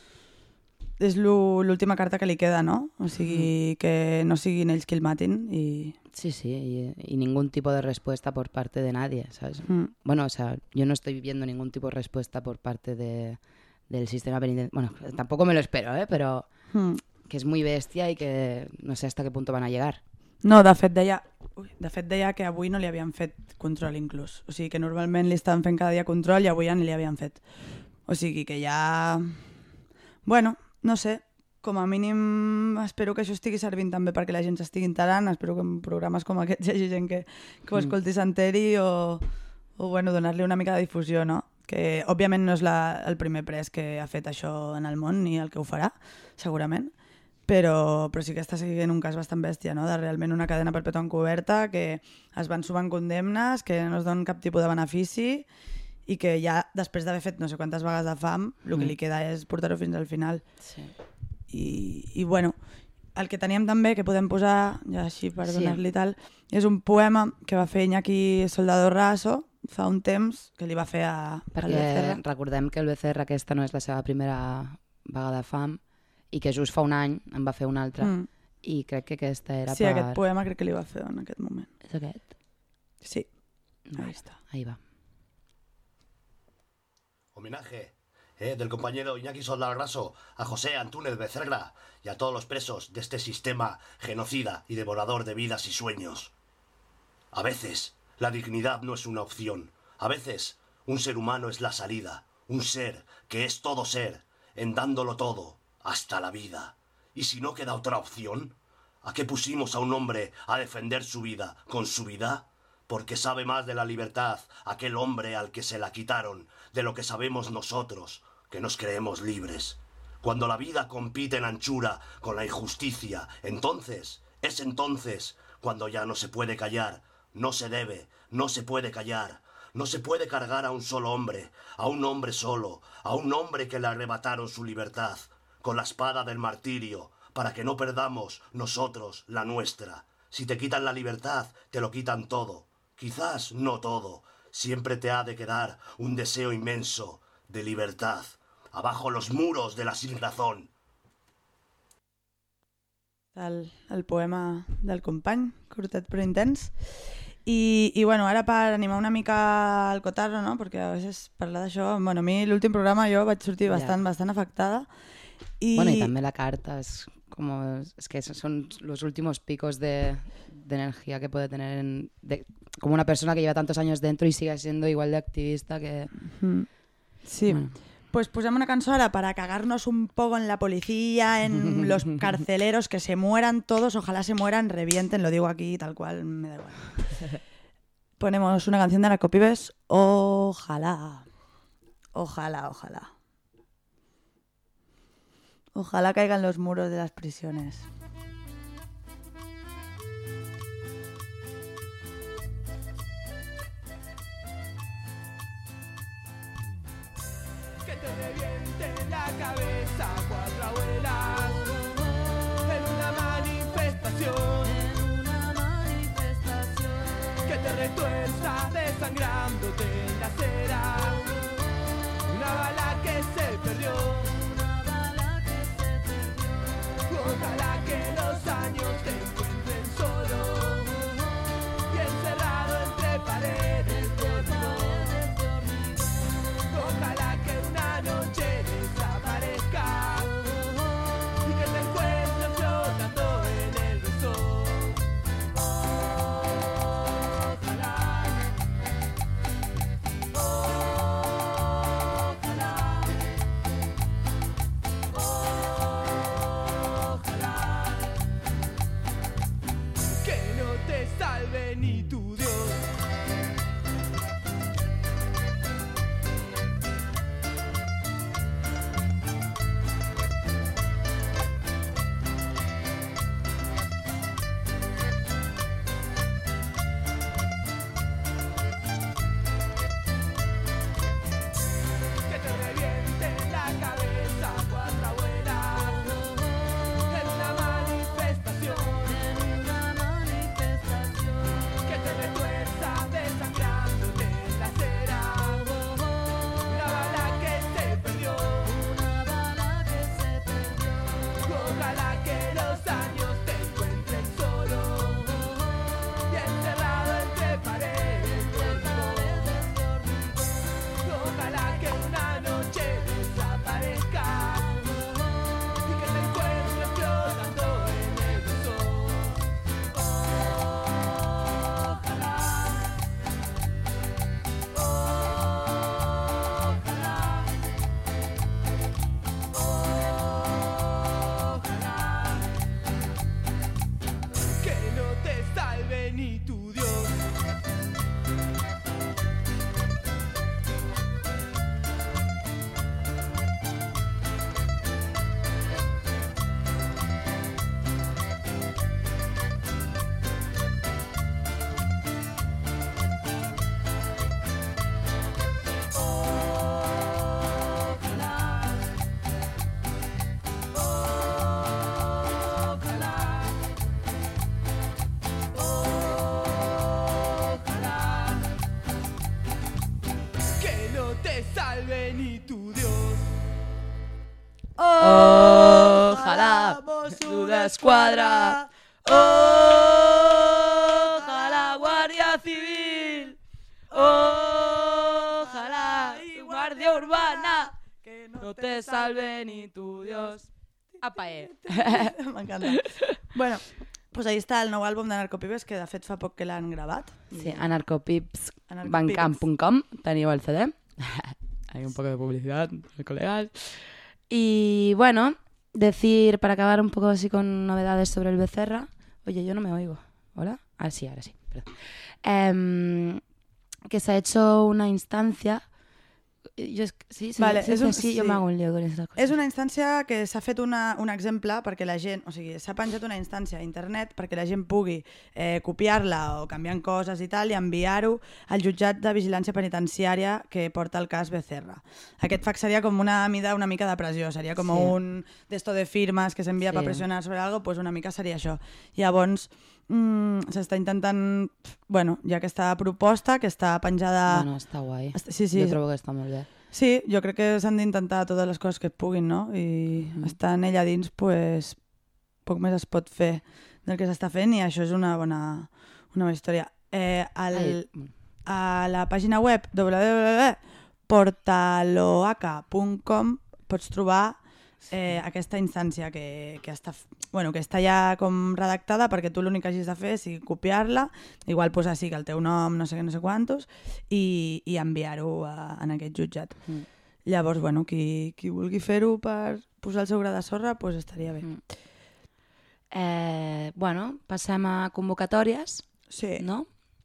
és l'última carta que li queda, no? O sigui, mm. que no siguin ells qui el matin i... Sí, sí, y, y ningún tipo de respuesta por parte de nadie, ¿sabes? Mm. Bueno, o sea, yo no estoy viendo ningún tipo de respuesta por parte de, del sistema penitenciario. Bueno, tampoco me lo espero, ¿eh? Pero mm. que es muy bestia y que no sé hasta qué punto van a llegar. No, de fet deia, ui, de fet deia que avui no li havien fet control inclús. O sigui que normalment li estaven fent cada dia control i avui ja ni li havien fet. O sigui que ja... Bueno, no sé, com a mínim espero que això estigui servint també perquè la gent s'estigui enterant, espero que en programes com aquests hi hagi gent que, que ho escolti s'enteri o, o bueno, donar-li una mica de difusió, no? que òbviament no és la, el primer pres que ha fet això en el món ni el que ho farà, segurament, però, però sí que està seguint un cas bastant bèstia, no? De realment una cadena perpètua encoberta, que es van sumant condemnes, que no es donen cap tipus de benefici i que ja després d'haver fet no sé quantes vagues de fam, el que li queda és portar-ho fins al final. Sí. I, i bueno, el que teníem també, que podem posar, ja així per Sí. donar-li tal, és un poema que va fer Iñaki Soldado Raso fa un temps, que li va fer a, a Perquè Becerra. recordem que el Becerra aquesta no és la seva primera vaga de fam i que just fa un any en va fer una altra Mm. i crec que aquesta era Sí, per... aquest poema crec que li va fer en aquest moment. És aquest? Sí, No, ahí está. ahí va. Homenaje eh, del compañero Iñaki Soldado Raso a José Antúnez Becerra y a todos los presos de este sistema genocida y devorador de vidas y sueños. A veces la dignidad no es una opción. A veces un ser humano es la salida. Un ser que es todo ser, en dándolo todo, hasta la vida. ¿Y si no queda otra opción? ¿A qué pusimos a un hombre a defender su vida con su vida? Porque sabe más de la libertad aquel hombre al que se la quitaron de lo que sabemos nosotros, que nos creemos libres. Cuando la vida compite en anchura con la injusticia, entonces, es entonces cuando ya no se puede callar, no se debe, no se puede callar. No se puede cargar a un solo hombre, a un hombre solo, a un hombre que le arrebataron su libertad, con la espada del martirio, para que no perdamos nosotros la nuestra. Si te quitan la libertad, te lo quitan todo. Quizás no todo. Siempre te ha de quedar un deseo inmenso de libertad, abajo los muros de la sinrazón. El, el poema del company, curtet però intens. I, i bueno, ara per animar una mica el cotarro, no? Perquè a vegades parlar d'això... Bueno, a mi l'últim programa jo vaig sortir bastant, Ja. bastant afectada. I... Bueno, y también la carta es como... Es que esos son los últimos picos de, de energía que puede tener en, de, como una persona que lleva tantos años dentro y sigue siendo igual de activista que... Mm. Sí. Bueno. Pues posem una cançó ara para cagarnos un poco en la policía, en los carceleros, que se mueran todos, ojalá se mueran, revienten, lo digo aquí tal cual, me da igual. Ponemos una canción de Narcopibes, ojalá, ojalá, ojalá. Ojalá caigan los muros de las prisiones. Que te reviente la cabeza cuatro abuelas en una manifestación, En una manifestación. que te retuerza desangrándote en la acera, una bala que se perdió, Una bala que se perdió. ojalá que los años te encuentren solo y encerrado entre paredes de hormigón. Ojalá que una noche desaparezca y que te encuentres flotando en el beso. Ojalá te salve ni tu Dios. Ojalá Mossos d'Esquadra, ojalá Guardia Civil, ojalá y Guardia Urbana, que no te salve ni tu Dios. Apa, eh. M'encanta. Bueno, pues ahí està el nou àlbum de Narcopibes, que de fet fa poc que l'han gravat. Sí, anarcopips Anarcopips. bandcamp punto com, teniu el C D. Hay un poco de publicidad, colegas. Y bueno, decir, para acabar un poco así con novedades sobre el Becerra. Oye, yo no me oigo. ¿Hola? Ah, sí, ahora sí. Perdón. Eh, que se ha hecho una instancia. Yo es, sí, sí, Vale, sí, és un- sí, yo sí. me hago un lío con estas cosas. És una instància que s'ha fet una, un exemple perquè la gent, o sigui, s'ha penjat una instància a internet perquè la gent pugui eh, copiar-la o canviant coses i tal i enviar-ho al jutjat de vigilància penitenciària que porta el cas Becerra. Aquest fax seria com una mida una mica de pressió, seria com Sí. un d'esto de firmes que s'envia Sí. per pressionar sobre algo, pues una mica seria això. Llavors, mm, s'està intentant, bueno, hi ha aquesta proposta que està penjada... Bueno, está guay. Està- sí, sí. Yo creo que está muy bien. Sí, jo crec que s'han d'intentar totes les coses que es puguin, no? I Mm. estant ella dins, pues, poc més es pot fer del que s'està fent i això és una bona, una bona història. Eh, el, Ai, a la pàgina web w w w punt portaloaca punt com pots trobar eh, aquesta instància que, que, està, f- bueno, que està ja com redactada perquè tu l'únic que hagis de fer és copiar-la, igual posar sí que el teu nom, no sé què, no sé quantos, i, i enviar-ho a- en aquest jutjat. Mm. Llavors, bueno, qui, qui vulgui fer-ho per posar el seu gra de sorra, pues estaria bé. Mm. Eh, bueno, passem a convocatòries, Sí. no?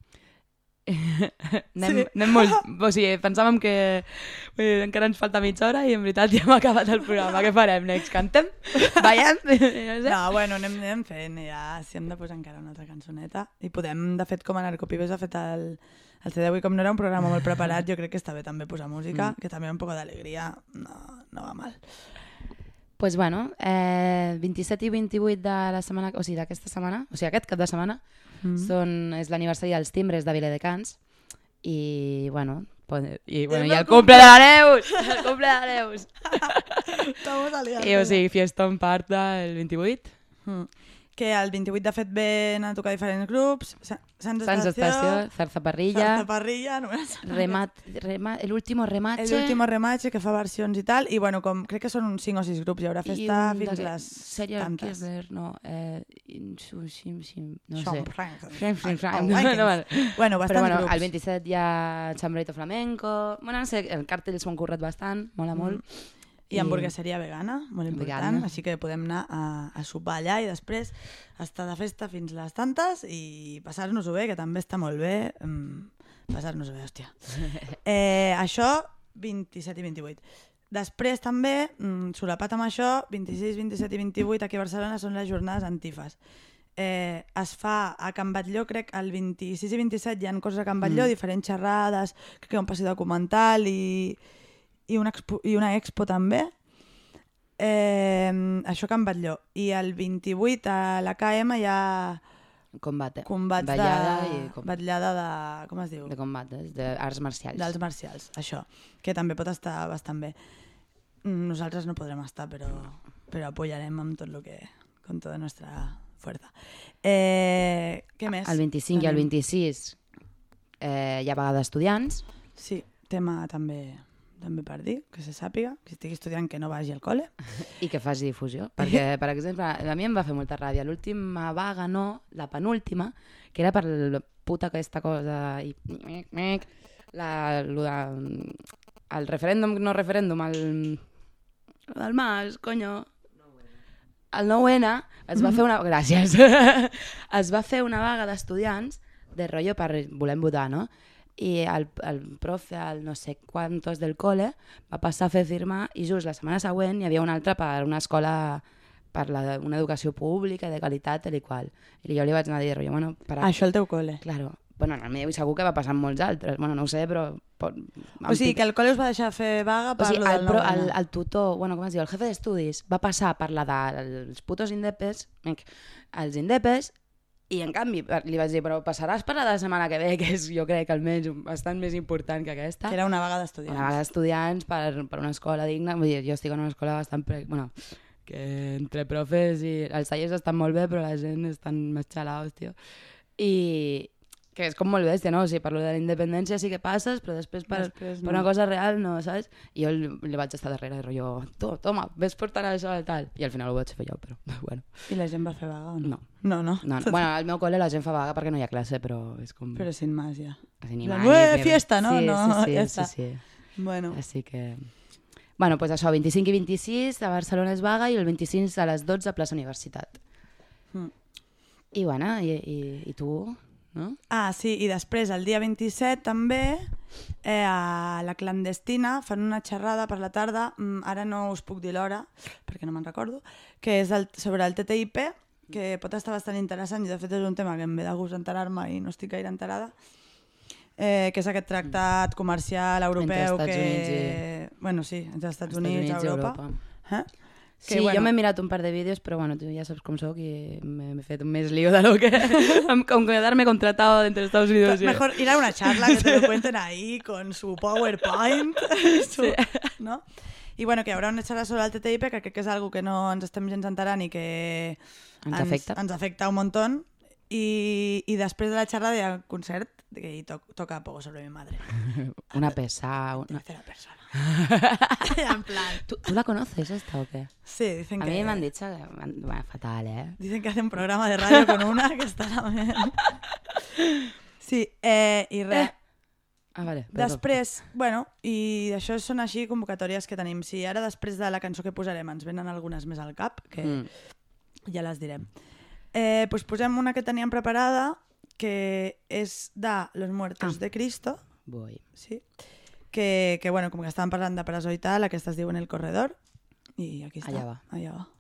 anem, Sí. anem molt... O sigui, pensàvem que vull dir, encara ens falta mitja hora i en veritat ja hem acabat el programa. Què farem, Nex? Cantem? Ballem? No sé. No, bueno, anem, anem fent, ja, si hem de posar encara una altra cançoneta. I podem, de fet, com a Narcopibes ha fet el, el C D, i com no era un programa molt preparat, jo crec que està bé també posar música, Mm. que també un poc d'alegria no, no va mal. Pues bueno, eh, vint-i-set i vint-i-vuit de la setmana, o sigui, d'aquesta setmana, o sigui, aquest cap de setmana, Mm. són, és l'aniversari dels timbres de Viladecans i, bueno, pode- i, bueno, el i meu el cumple de la Neus! El cumple de la Neus! Estamos aliados. I, o sigui, fiesta en part del vint-i-vuit. Mm. Que el vint-i-vuit de fet ven a tocar diferents grups, Sa- Sants Sants Estació, Estació, Zarzaparrilla, Zarzaparrilla, no me sap. remat, remat, el último remache. El último remache, que fa versions i tal, i bueno, com crec que són uns cinc o sis grups, hi haurà festa un fins de- les Serial tantes. Killer, no, eh, Sim, sim, sim, no sé. Som Frank. Sim, sim, sim. Oh, No, Watkins. no, vale. Bueno, Però bastants bueno, grups. el vint-i-set hi ha Chambrito Flamenco, bueno, no sé, el càrtel s'ho han currat bastant, mola molt. I hamburgueseria vegana, molt important, Vegana. així que podem anar a, a sopar allà i després estar de festa fins les tantes i passar-nos-ho bé, que també està molt bé. Mm, passar-nos-ho bé, hòstia. Eh, això, vint-i-set i vint-i-vuit. Després també, mm, solapat amb això, vint-i-sis, vint-i-set i vint-i-vuit aquí a Barcelona són les jornades antifes. Eh, es fa a Can Batlló, crec, el vint-i-sis i vint-i-set hi ha coses a Can Batlló, Mm. diferents xerrades, crec que hi ha un passi documental i, i, una, expo, i una expo també. Eh, això a Can Batlló. I el vint-i-vuit a la K M hi ha Combate. combats Ballada de... i com... Batllada de... com es diu? de combates, d'arts marcials. Dels marcials, això. Que també pot estar bastant bé. Mm, Nosaltres no podrem estar, però, però apoyarem amb tot lo que... con tota nostra fuerza. Eh, què més? El vint-i-cinc i el Tenim? vint-i-sis eh, hi ha vaga d'estudiants. Sí, tema també també per dir, que se sàpiga, que estigui estudiant que no vagi al cole. I que faci difusió. Perquè, per exemple, a mi em va fer molta ràbia. L'última vaga no, la penúltima, que era per la puta aquesta cosa... I... La, lo de, el referèndum, no referèndum, el... Lo del Mas, conyo. El nou ene es va fer una... Gràcies. Es va fer una vaga d'estudiants de rotllo per volem votar, no? I el, el profe, el no sé quantos del col·le, va passar a fer firma i just la setmana següent hi havia una altra per una escola, per la, una educació pública de qualitat, tal i qual. I jo li vaig anar a dir, rotllo, bueno, per a... Això al teu col·le. Claro. Bueno, en el meu i segur que va passar amb molts altres. Bueno, no ho sé, però... Pot... O sigui, que el col·le us va deixar fer vaga per O sigui, lo el, del pro, nou el, ene. el tutor, bueno, com es diu, el jefe d'estudis va passar per la dels putos indepes, els indepes, I en canvi li vaig dir, però passaràs per la setmana que ve, que és jo crec almenys bastant més important que aquesta. Que era una vaga d'estudiants. Una vaga d'estudiants per, per una escola digna. Vull dir, jo estic en una escola bastant... Pre... Bueno, que entre profes i... Els tallers estan molt bé, però la gent estan més xalaos, tio. I... que és com molt bèstia, no? O sigui, per lo de la independència sí que passes, però després per, després no. per una cosa real no, saps? I jo li vaig estar darrere, de rotllo, tu, toma, ves portant això i tal. I al final ho vaig fer jo, però bueno. I la gent va fer vaga o no? No. No, no. no, no. Bueno, al meu col·le la gent fa vaga perquè no hi ha classe, però és com... Però sin más, ja. Sin la más, nueva que... fiesta, no? Sí, no, sí, sí, ja sí, està. sí, sí. Bueno. Així que... Bueno, pues això, vint-i-cinc i vint-i-sis a Barcelona és vaga i el vint-i-cinc a les dotze a plaça Universitat. Mm. I bueno, i, i, i tu... No? Ah, sí, i després el dia vint-i-set també eh, a la Clandestina fan una xerrada per la tarda, mm, ara no us puc dir l'hora perquè no me'n recordo, que és el, sobre el T T I P, que pot estar bastant interessant i de fet és un tema que em ve de gust enterar-me i no estic gaire enterada, eh, que és aquest tractat comercial europeu entre Estats que... Units i... Bueno, sí, entre Estats, Estats Units i Europa. Europa. Eh? Que, sí, bueno, jo m'he mirat un par de vídeos, però bueno, tu ja saps com soc i m'he fet més lío de lo que... con quedarme contratado entre Estados Unidos. Y... Mejor ir a una charla que te lo cuenten ahí con su PowerPoint, su, sí. ¿no? I bueno, que hi haurà una xerrada sobre el T T I P, que crec que és algo que no ens estem gens enterant i que ens, ens afecta, ens afecta un muntó. I, i després de la xerrada hi ha un concert que hi to toca Poco sobre mi madre. Una pesada. Una tercera persona. En plan... ¿Tú, ¿Tú la conoces esta o qué? Sí, dicen a que... A mí me han dicho que... Bueno, fatal, ¿eh? Dicen que hace un programa de radio con una que està también. Sí, eh, i res... Eh. Ah, vale. Perdó. Després, bueno, i això són així convocatòries que tenim. Si ara després de la cançó que posarem ens venen algunes més al cap, que mm. ja les direm. Eh, pues posem una que teníem preparada, que és de Los Muertos ah. de Cristo. Voy. Sí. Que, que, bueno, com que estàvem parlant de presó i tal, aquesta es diu En el corredor. I aquí està. Allà va. Allà va.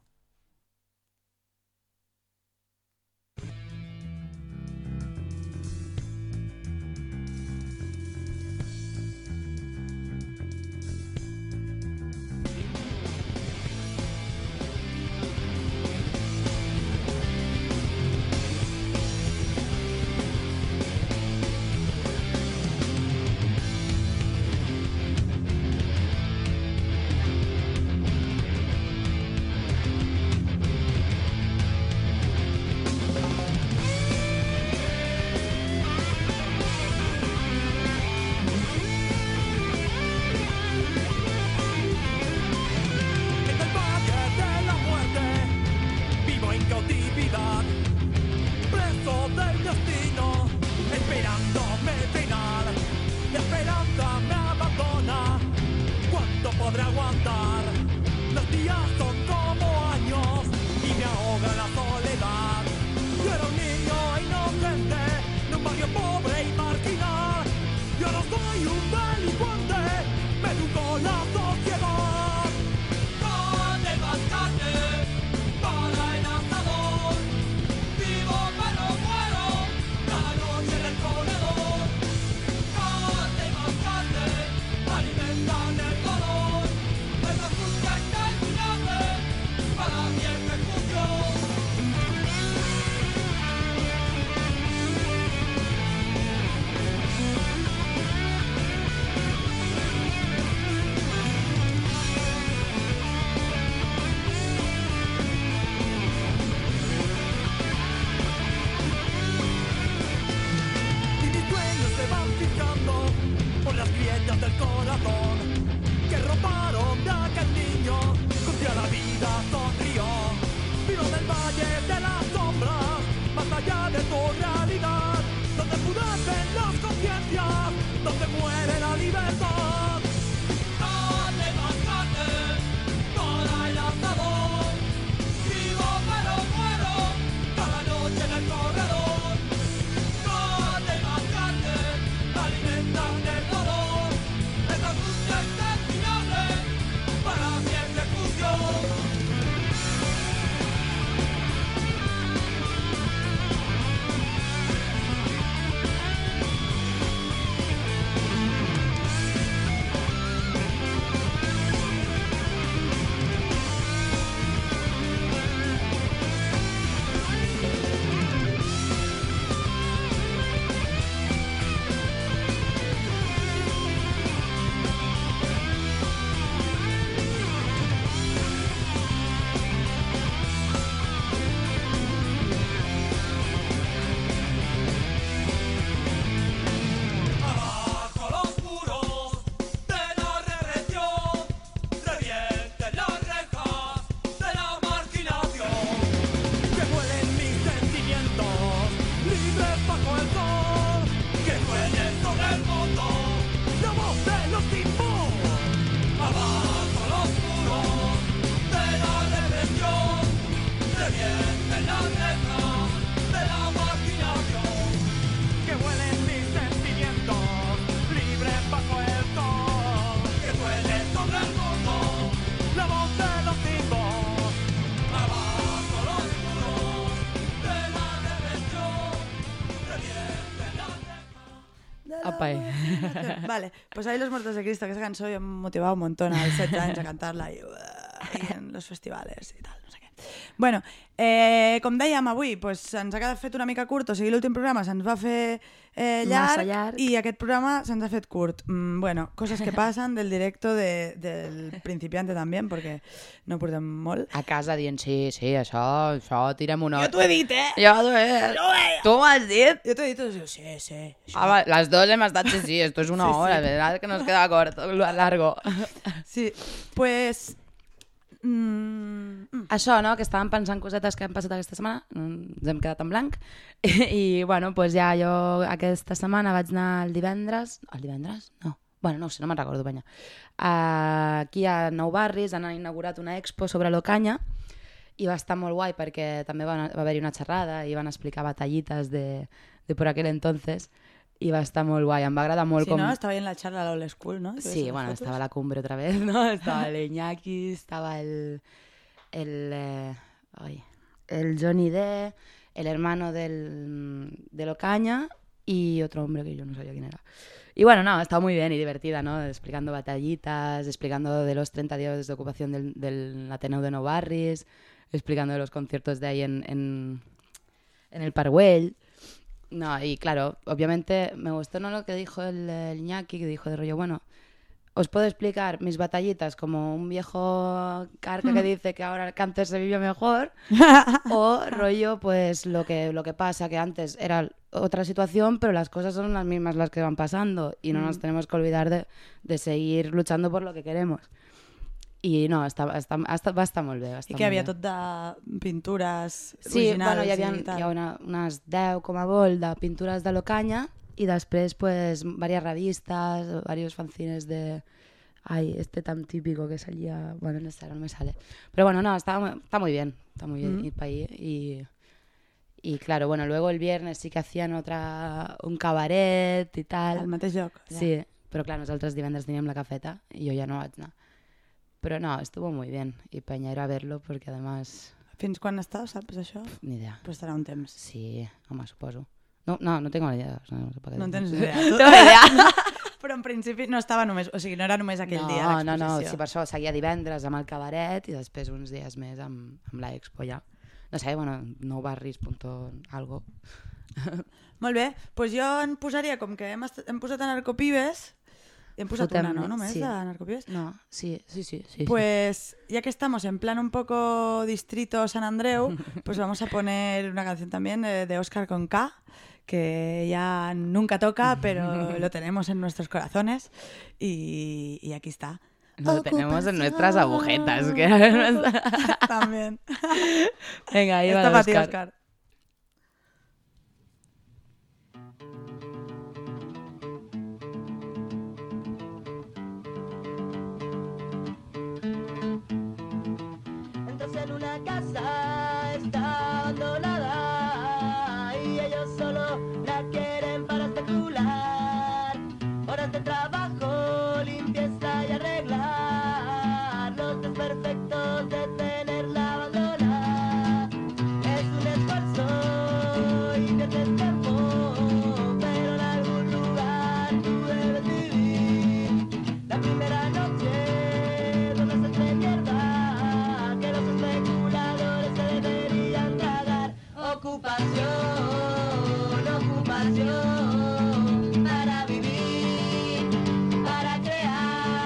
Spotify. Vale, pues ahí Los Muertos de Cristo, que esa cançó jo em motivava un montón als setze anys a cantar-la i, i en los festivals i tal, no sé què. Bueno, eh, com dèiem avui, pues, se'ns ha quedat fet una mica curt, o sigui, l'últim programa se'ns va fer eh, llarg, Massa llarg i aquest programa se'ns ha fet curt. Mm, bueno, coses que passen del directo de, del principiante també, perquè no portem molt. A casa dient, sí, sí, això, això, tirem una... Jo t'ho he dit, eh? Jo t'ho he dit. Tu m'has dit. Jo t'ho he dit, tu dius, sí, sí. Això. Ah, va, las dos hemos estado, sí, sí, esto es una Sí, sí. hora, ¿verdad? Que nos queda corto, largo. Sí, pues... Mm, mm. Això, no?, que estàvem pensant cosetes que han passat aquesta setmana, ens hem quedat en blanc, i, i bueno, pues ja jo aquesta setmana vaig anar el divendres... El divendres? No. Bueno, no ho sé, no me'n recordo, penya. Uh, aquí a Nou Barris han inaugurat una expo sobre l'Ocaña i va estar molt guai perquè també va, va haver-hi una xerrada i van explicar batallites de, de por aquel entonces i va estar molt guai, em va agradar molt Sí, com... ¿no? Estaba ahí en la charla de la Old School, ¿no? Sí, bueno, estaba la cumbre otra vez, ¿no? Estaba el Iñaki, estaba el... el eh, ay, el Johnny D, el hermano del, de L'Ocaña y otro hombre que yo no sabía quién era. Y bueno, no, estaba muy bien y divertida, ¿no? Explicando batallitas, explicando de los treinta días de ocupación del, del Ateneu de Nou Barris, explicando de los conciertos de ahí en, en, en el Parkwell. No, y claro, obviamente me gustó no lo que dijo el, el Iñaki, que dijo de rollo, bueno, os puedo explicar mis batallitas como un viejo carca que dice que ahora que antes se vivió mejor, o rollo, pues lo que, lo que pasa, que antes era otra situación, pero las cosas son las mismas las que van pasando y no nos tenemos que olvidar de, de seguir luchando por lo que queremos. I no, està, està, està, va estar molt bé. Va estar I que molt havia bé. tot de pintures Sí, originals bueno, hi havia, i tal. hi ha una, unes deu com a vol de pintures de l'Ocaña y después pues varias revistas, varios fanzines de... Ay, este tan típico que salía... Bueno, no sé, no me sale. Pero bueno, no, está, está muy bien. Está muy bien Mm. ir para ahí. Y, y claro, bueno, luego el viernes sí que hacían otra... un cabaret y tal. Al mateix lloc. Ja. Sí, però clar, nosaltres divendres teníem la cafeta y yo ya no vaig anar. Pero no, estuvo muy bien. Y Peña era a verlo porque además... Fins quan està, saps això? Ni idea. Però estarà un temps. Sí, home, suposo. No, no, no tengo ni idea. O sea, no sé per què No en dir. tens idea. No tengo ni idea. Però en principi no estava només... O sigui, no era només aquell no, dia no, l'exposició. no, sí, per això seguia divendres amb el cabaret i després uns dies més amb, amb l'expo ja. No sé, bueno, noubarris punto algo. Molt bé, doncs jo en posaria, com que hem, est- hem posat a Narcopibes, hem posat Fotem- una, ¿no? Només sí. de Narcopibes. No, sí, sí, sí. sí Pues ya que estamos en plan un poco distrito San Andreu, pues vamos a poner una canción también eh, de Óscar con K, que ya nunca toca, pero lo tenemos en nuestros corazones y, y aquí está. sí. Lo tenemos en nuestras agujetas. Que... También. Venga, ahí Esta va para ti, Óscar. Óscar. Entras en una casa, está abandonada y ellos solo la quieren para especular. Horas de trabajo, limpieza y arreglar los desperfectos de tenerla abandonada. Es un esfuerzo y pierdes tiempo, pero en algún lugar tú debes vivir. La primera noche donde se te mierda que los especuladores se deberían tragar. Ocupación, ocupación para vivir, para crear.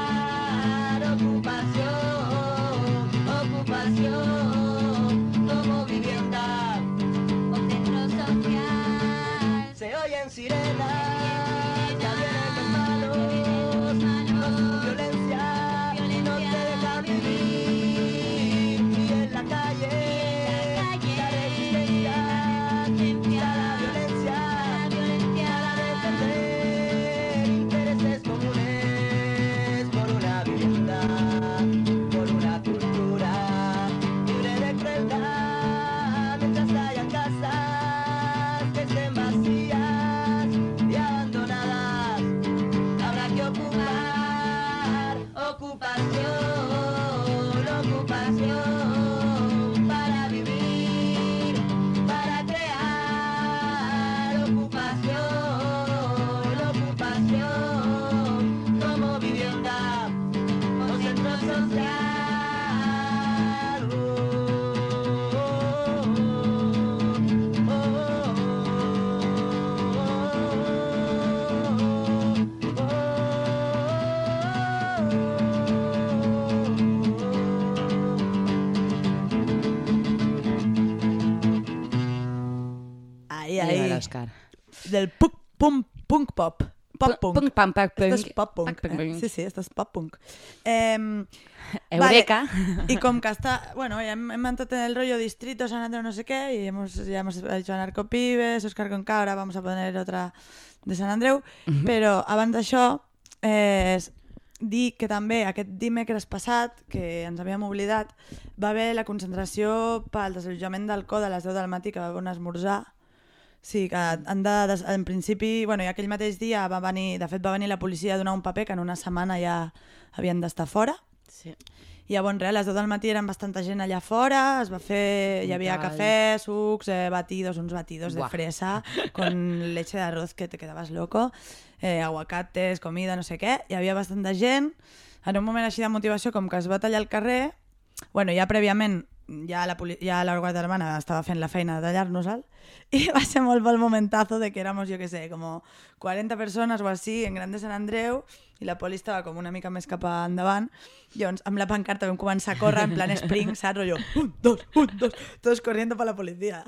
l'Òscar. Del punk, punk, punk pop. Pop punk. Punk, punk, punk, punk. Esto es pop punk. Punk, punk, eh? punk. Sí, sí, esto es pop punk. Eh, Eureka. Vale. Y com que està... Bueno, ya hem, hem entrat en el rollo distrito, San Andreu, no sé qué, y hemos, ya hemos hecho Anarcopibes, Oscar Conca, ahora vamos a poner otra de San Andreu, uh-huh. Però abans d'això, eh, dir que també aquest dimecres passat, que ens havíem oblidat, va haver la concentració pel desallotjament del C O D a les deu del matí, que va haver un esmorzar. Sí, que han de, en principi, bueno, i aquell mateix dia va venir, de fet va venir la policia a donar un paper que en una setmana ja havien d'estar fora. Sí. I llavors, a les deu del matí eren bastanta gent allà fora, es va fer, hi havia cafè, sucs, eh, batidos, uns batidos Buah. de fresa, con leche de arroz que te quedabas loco, eh, aguacates, comida, no sé què, hi havia bastanta gent. En un moment així de motivació, com que es va tallar el carrer, bueno, ja prèviament ja la, ja la Guàrdia Urbana estava fent la feina de tallar-nos-el, i va ser molt bon momentazo de que éramos, jo què sé, como cuarenta persones o així en Gran de Sant Andreu, i la poli estava com una mica més cap endavant. Llavors, amb la pancarta vam començar a córrer en plan spring, saps? Rollo, un, dos, un, dos, todos corriendo per la policia.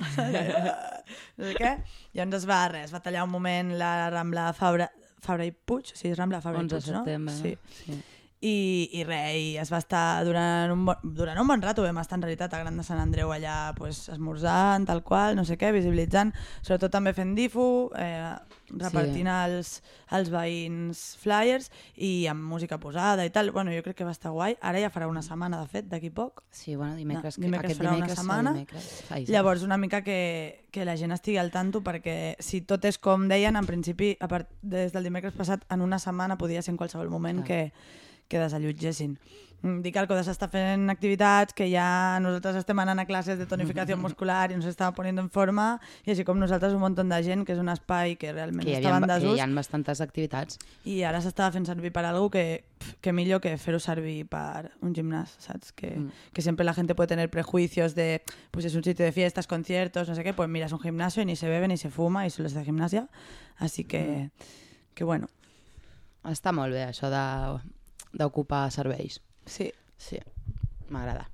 No sé què. Llavors es va, res, va tallar un moment la Rambla Fabra, Fabra i Puig, sí, és Rambla Fabra i Puig, no? Setembre, sí. sí. I, i res, i es va estar durant un, bon, durant un bon rato, vam estar en realitat a Gran de Sant Andreu allà pues, esmorzant, tal qual, no sé què, visibilitzant, sobretot també fent difu, eh, repartint sí. els, els veïns flyers i amb música posada i tal. Bueno, jo crec que va estar guai. Ara ja farà una setmana, de fet, d'aquí poc. Sí, bueno, dimecres, no, dimecres aquest farà dimecres, una setmana. Dimecres. Ai, sí. Llavors, una mica que, que la gent estigui al tanto, perquè si tot és com deien, en principi, a part, des del dimecres passat, en una setmana podia ser en qualsevol moment Clar. que que desallotgessin. Dic que el CODES està fent activitats, que ja nosaltres estem anant a classes de tonificació muscular i ens estava ponint en forma, i així com nosaltres un munt de gent, que és un espai que realment que estava en desús. Que hi ha bastantes activitats. I ara s'estava fent servir per algo que, que millor que fer-ho servir per un gimnàs, saps? Que, mm. que sempre la gente puede tener prejuicios de, pues es un sitio de fiestas, conciertos, no sé qué, pues mira, es un gimnasio y ni se bebe ni se fuma y solo es de gimnasia. Así que, mm. que bueno. Està molt bé, això de... d'ocupar serveis. Sí. Sí, m'agrada.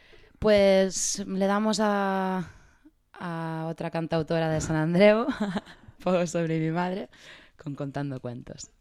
Pues le damos a, a otra cantautora de San Andreu, Fuego sobre mi madre, con Contando Cuentos.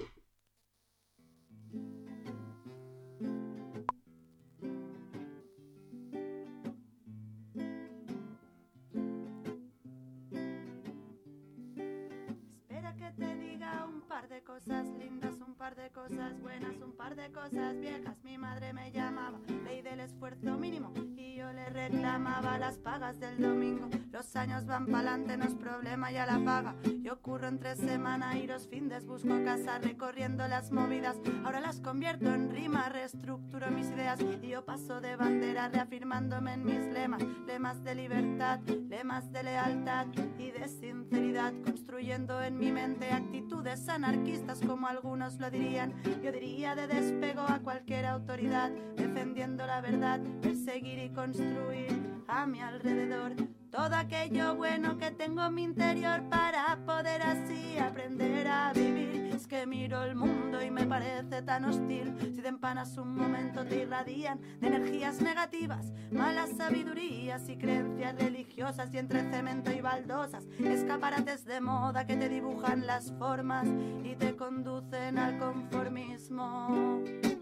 Espera que te diga un par de cosas lindas, un par de cosas buenas, un par de cosas viejas. Mi madre me llamaba, ley del esfuerzo mínimo, y yo le reclamaba las pagas del domingo. Los años van pa'lante, no es problema, ya la paga. Yo curro entre semana y los findes busco casa, recorriendo las movidas. Ahora las convierto en rima, reestructuro mis ideas, y yo paso de bandera reafirmándome en mis lemas. Lemas de libertad, lemas de lealtad y de sinceridad, construyendo en mi mente actitudes anarquistas como algunos lo dirían. Yo diría de despego a cualquier autoridad, defendiendo la verdad, perseguir y construir a mi alrededor todo aquello bueno que tengo en mi interior, para poder así aprender a vivir. Es que miro el mundo y me parece tan hostil. Si te empanas un momento te irradian de energías negativas, malas sabidurías y creencias religiosas, y entre cemento y baldosas escaparates de moda que te dibujan las formas y te conducen al conformismo.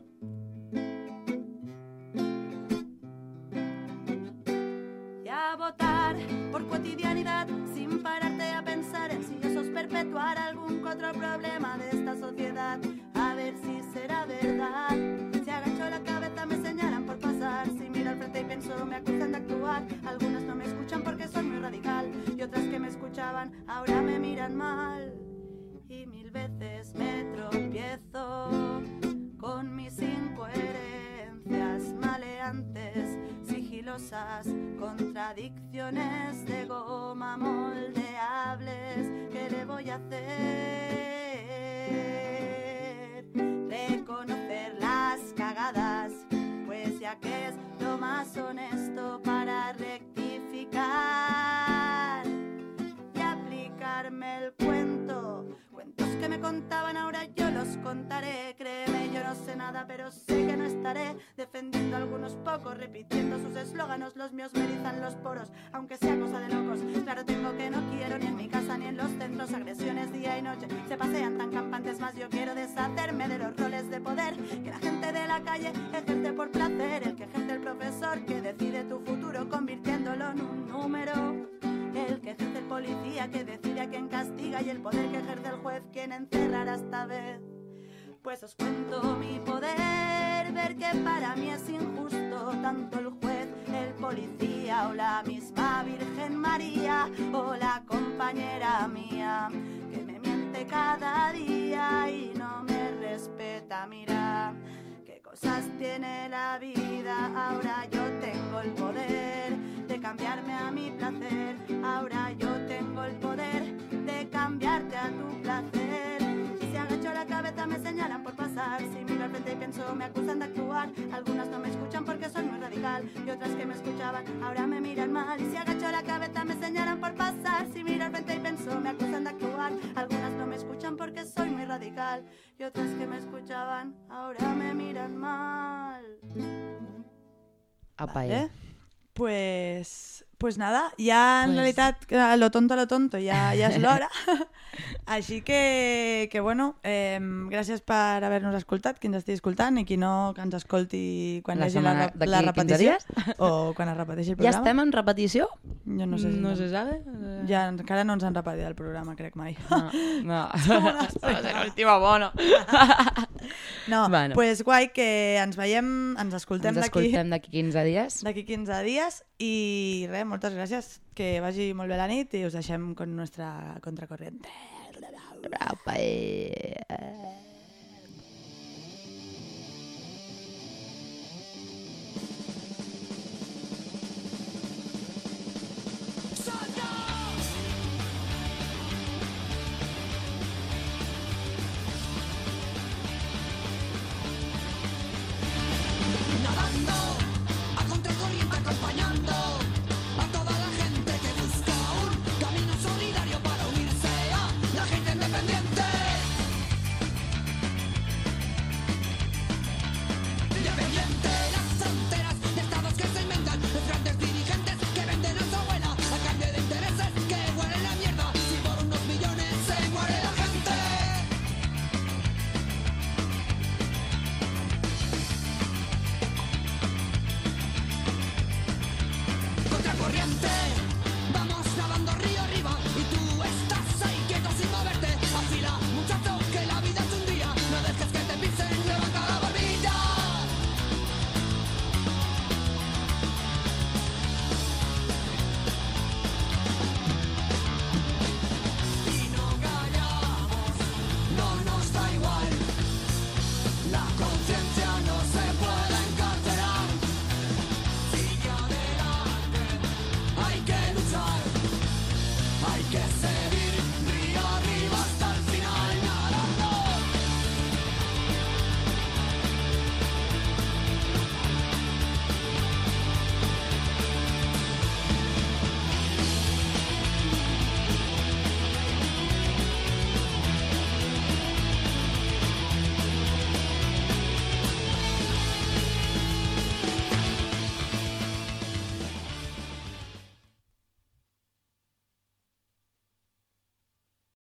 Y a votar por cotidianidad sin pararte a pensar en si eso es perpetuar algún otro problema de esta sociedad. A ver si será verdad. Si agacho la cabeza me señalan por pasar, si miro al frente y pienso me acusan de actuar. Algunas no me escuchan porque soy muy radical, y otras que me escuchaban ahora me miran mal. Y mil veces me tropiezo con mis incoherencias maleantes, sigilosas contradicciones de goma moldeables. ¿Qué le voy a hacer? Reconocer las cagadas, pues ya que es lo más honesto para rectificar y aplicarme el cuento. Cuentos que me contaban ahora yo los contaré, créeme, yo no sé sé nada, pero sé que no estaré defendiendo a algunos pocos, repitiendo sus eslóganos, los míos me erizan los poros, aunque sea cosa de locos. Claro tengo que no quiero ni en mi casa ni en los centros, agresiones día y noche se pasean tan campantes, más yo quiero deshacerme de los roles de poder que la gente de la calle ejerce por placer, el que ejerce el profesor que decide tu futuro convirtiéndolo en un número, el que ejerce el policía que decide a quién castiga y el poder que ejerce el juez quien encerrará esta vez. Pues os cuento mi poder, ver que para mí es injusto tanto el juez, el policía o la misma Virgen María o la compañera mía que me miente cada día y no me respeta. Mira qué cosas tiene la vida, ahora yo tengo el poder de cambiarme a mi placer, ahora yo tengo el poder de cambiarte a tu placer. Si agacho la cabeza me señalan por pasar, si miro al frente y pienso me acusan de actuar, algunas no me escuchan porque soy muy radical y otras que me escuchaban ahora me miran mal. Y si agacho la cabeza me señalan por pasar, si miro al frente y pienso me acusan de actuar, algunas no me escuchan porque soy muy radical y otras que me escuchaban ahora me miran mal. Apa, Vale. eh? Pues, pues nada, ja en Pues- realitat a lo tonto a lo tonto ja, ja és l'hora. Així que, que bueno, eh, gràcies per haver-nos escoltat, qui ens estigui escoltant i qui no, que ens escolti quan La hi hagi la, setmana re- d'aquí la quinze repetició dies. o quan es repeteixi el Ja programa. estem en repetició? Jo no sé si No no. se sabe. Ja, encara no ens han repetit el programa, crec mai. No, no. Va ser l'última bona. No, Bueno. pues guai que ens veiem, ens escoltem Ens d'aquí escoltem d'aquí quinze dies. d'aquí quinze dies i res, moltes gràcies, que vagi molt bé la nit i us deixem con nuestra contracorriente. Apa, eh.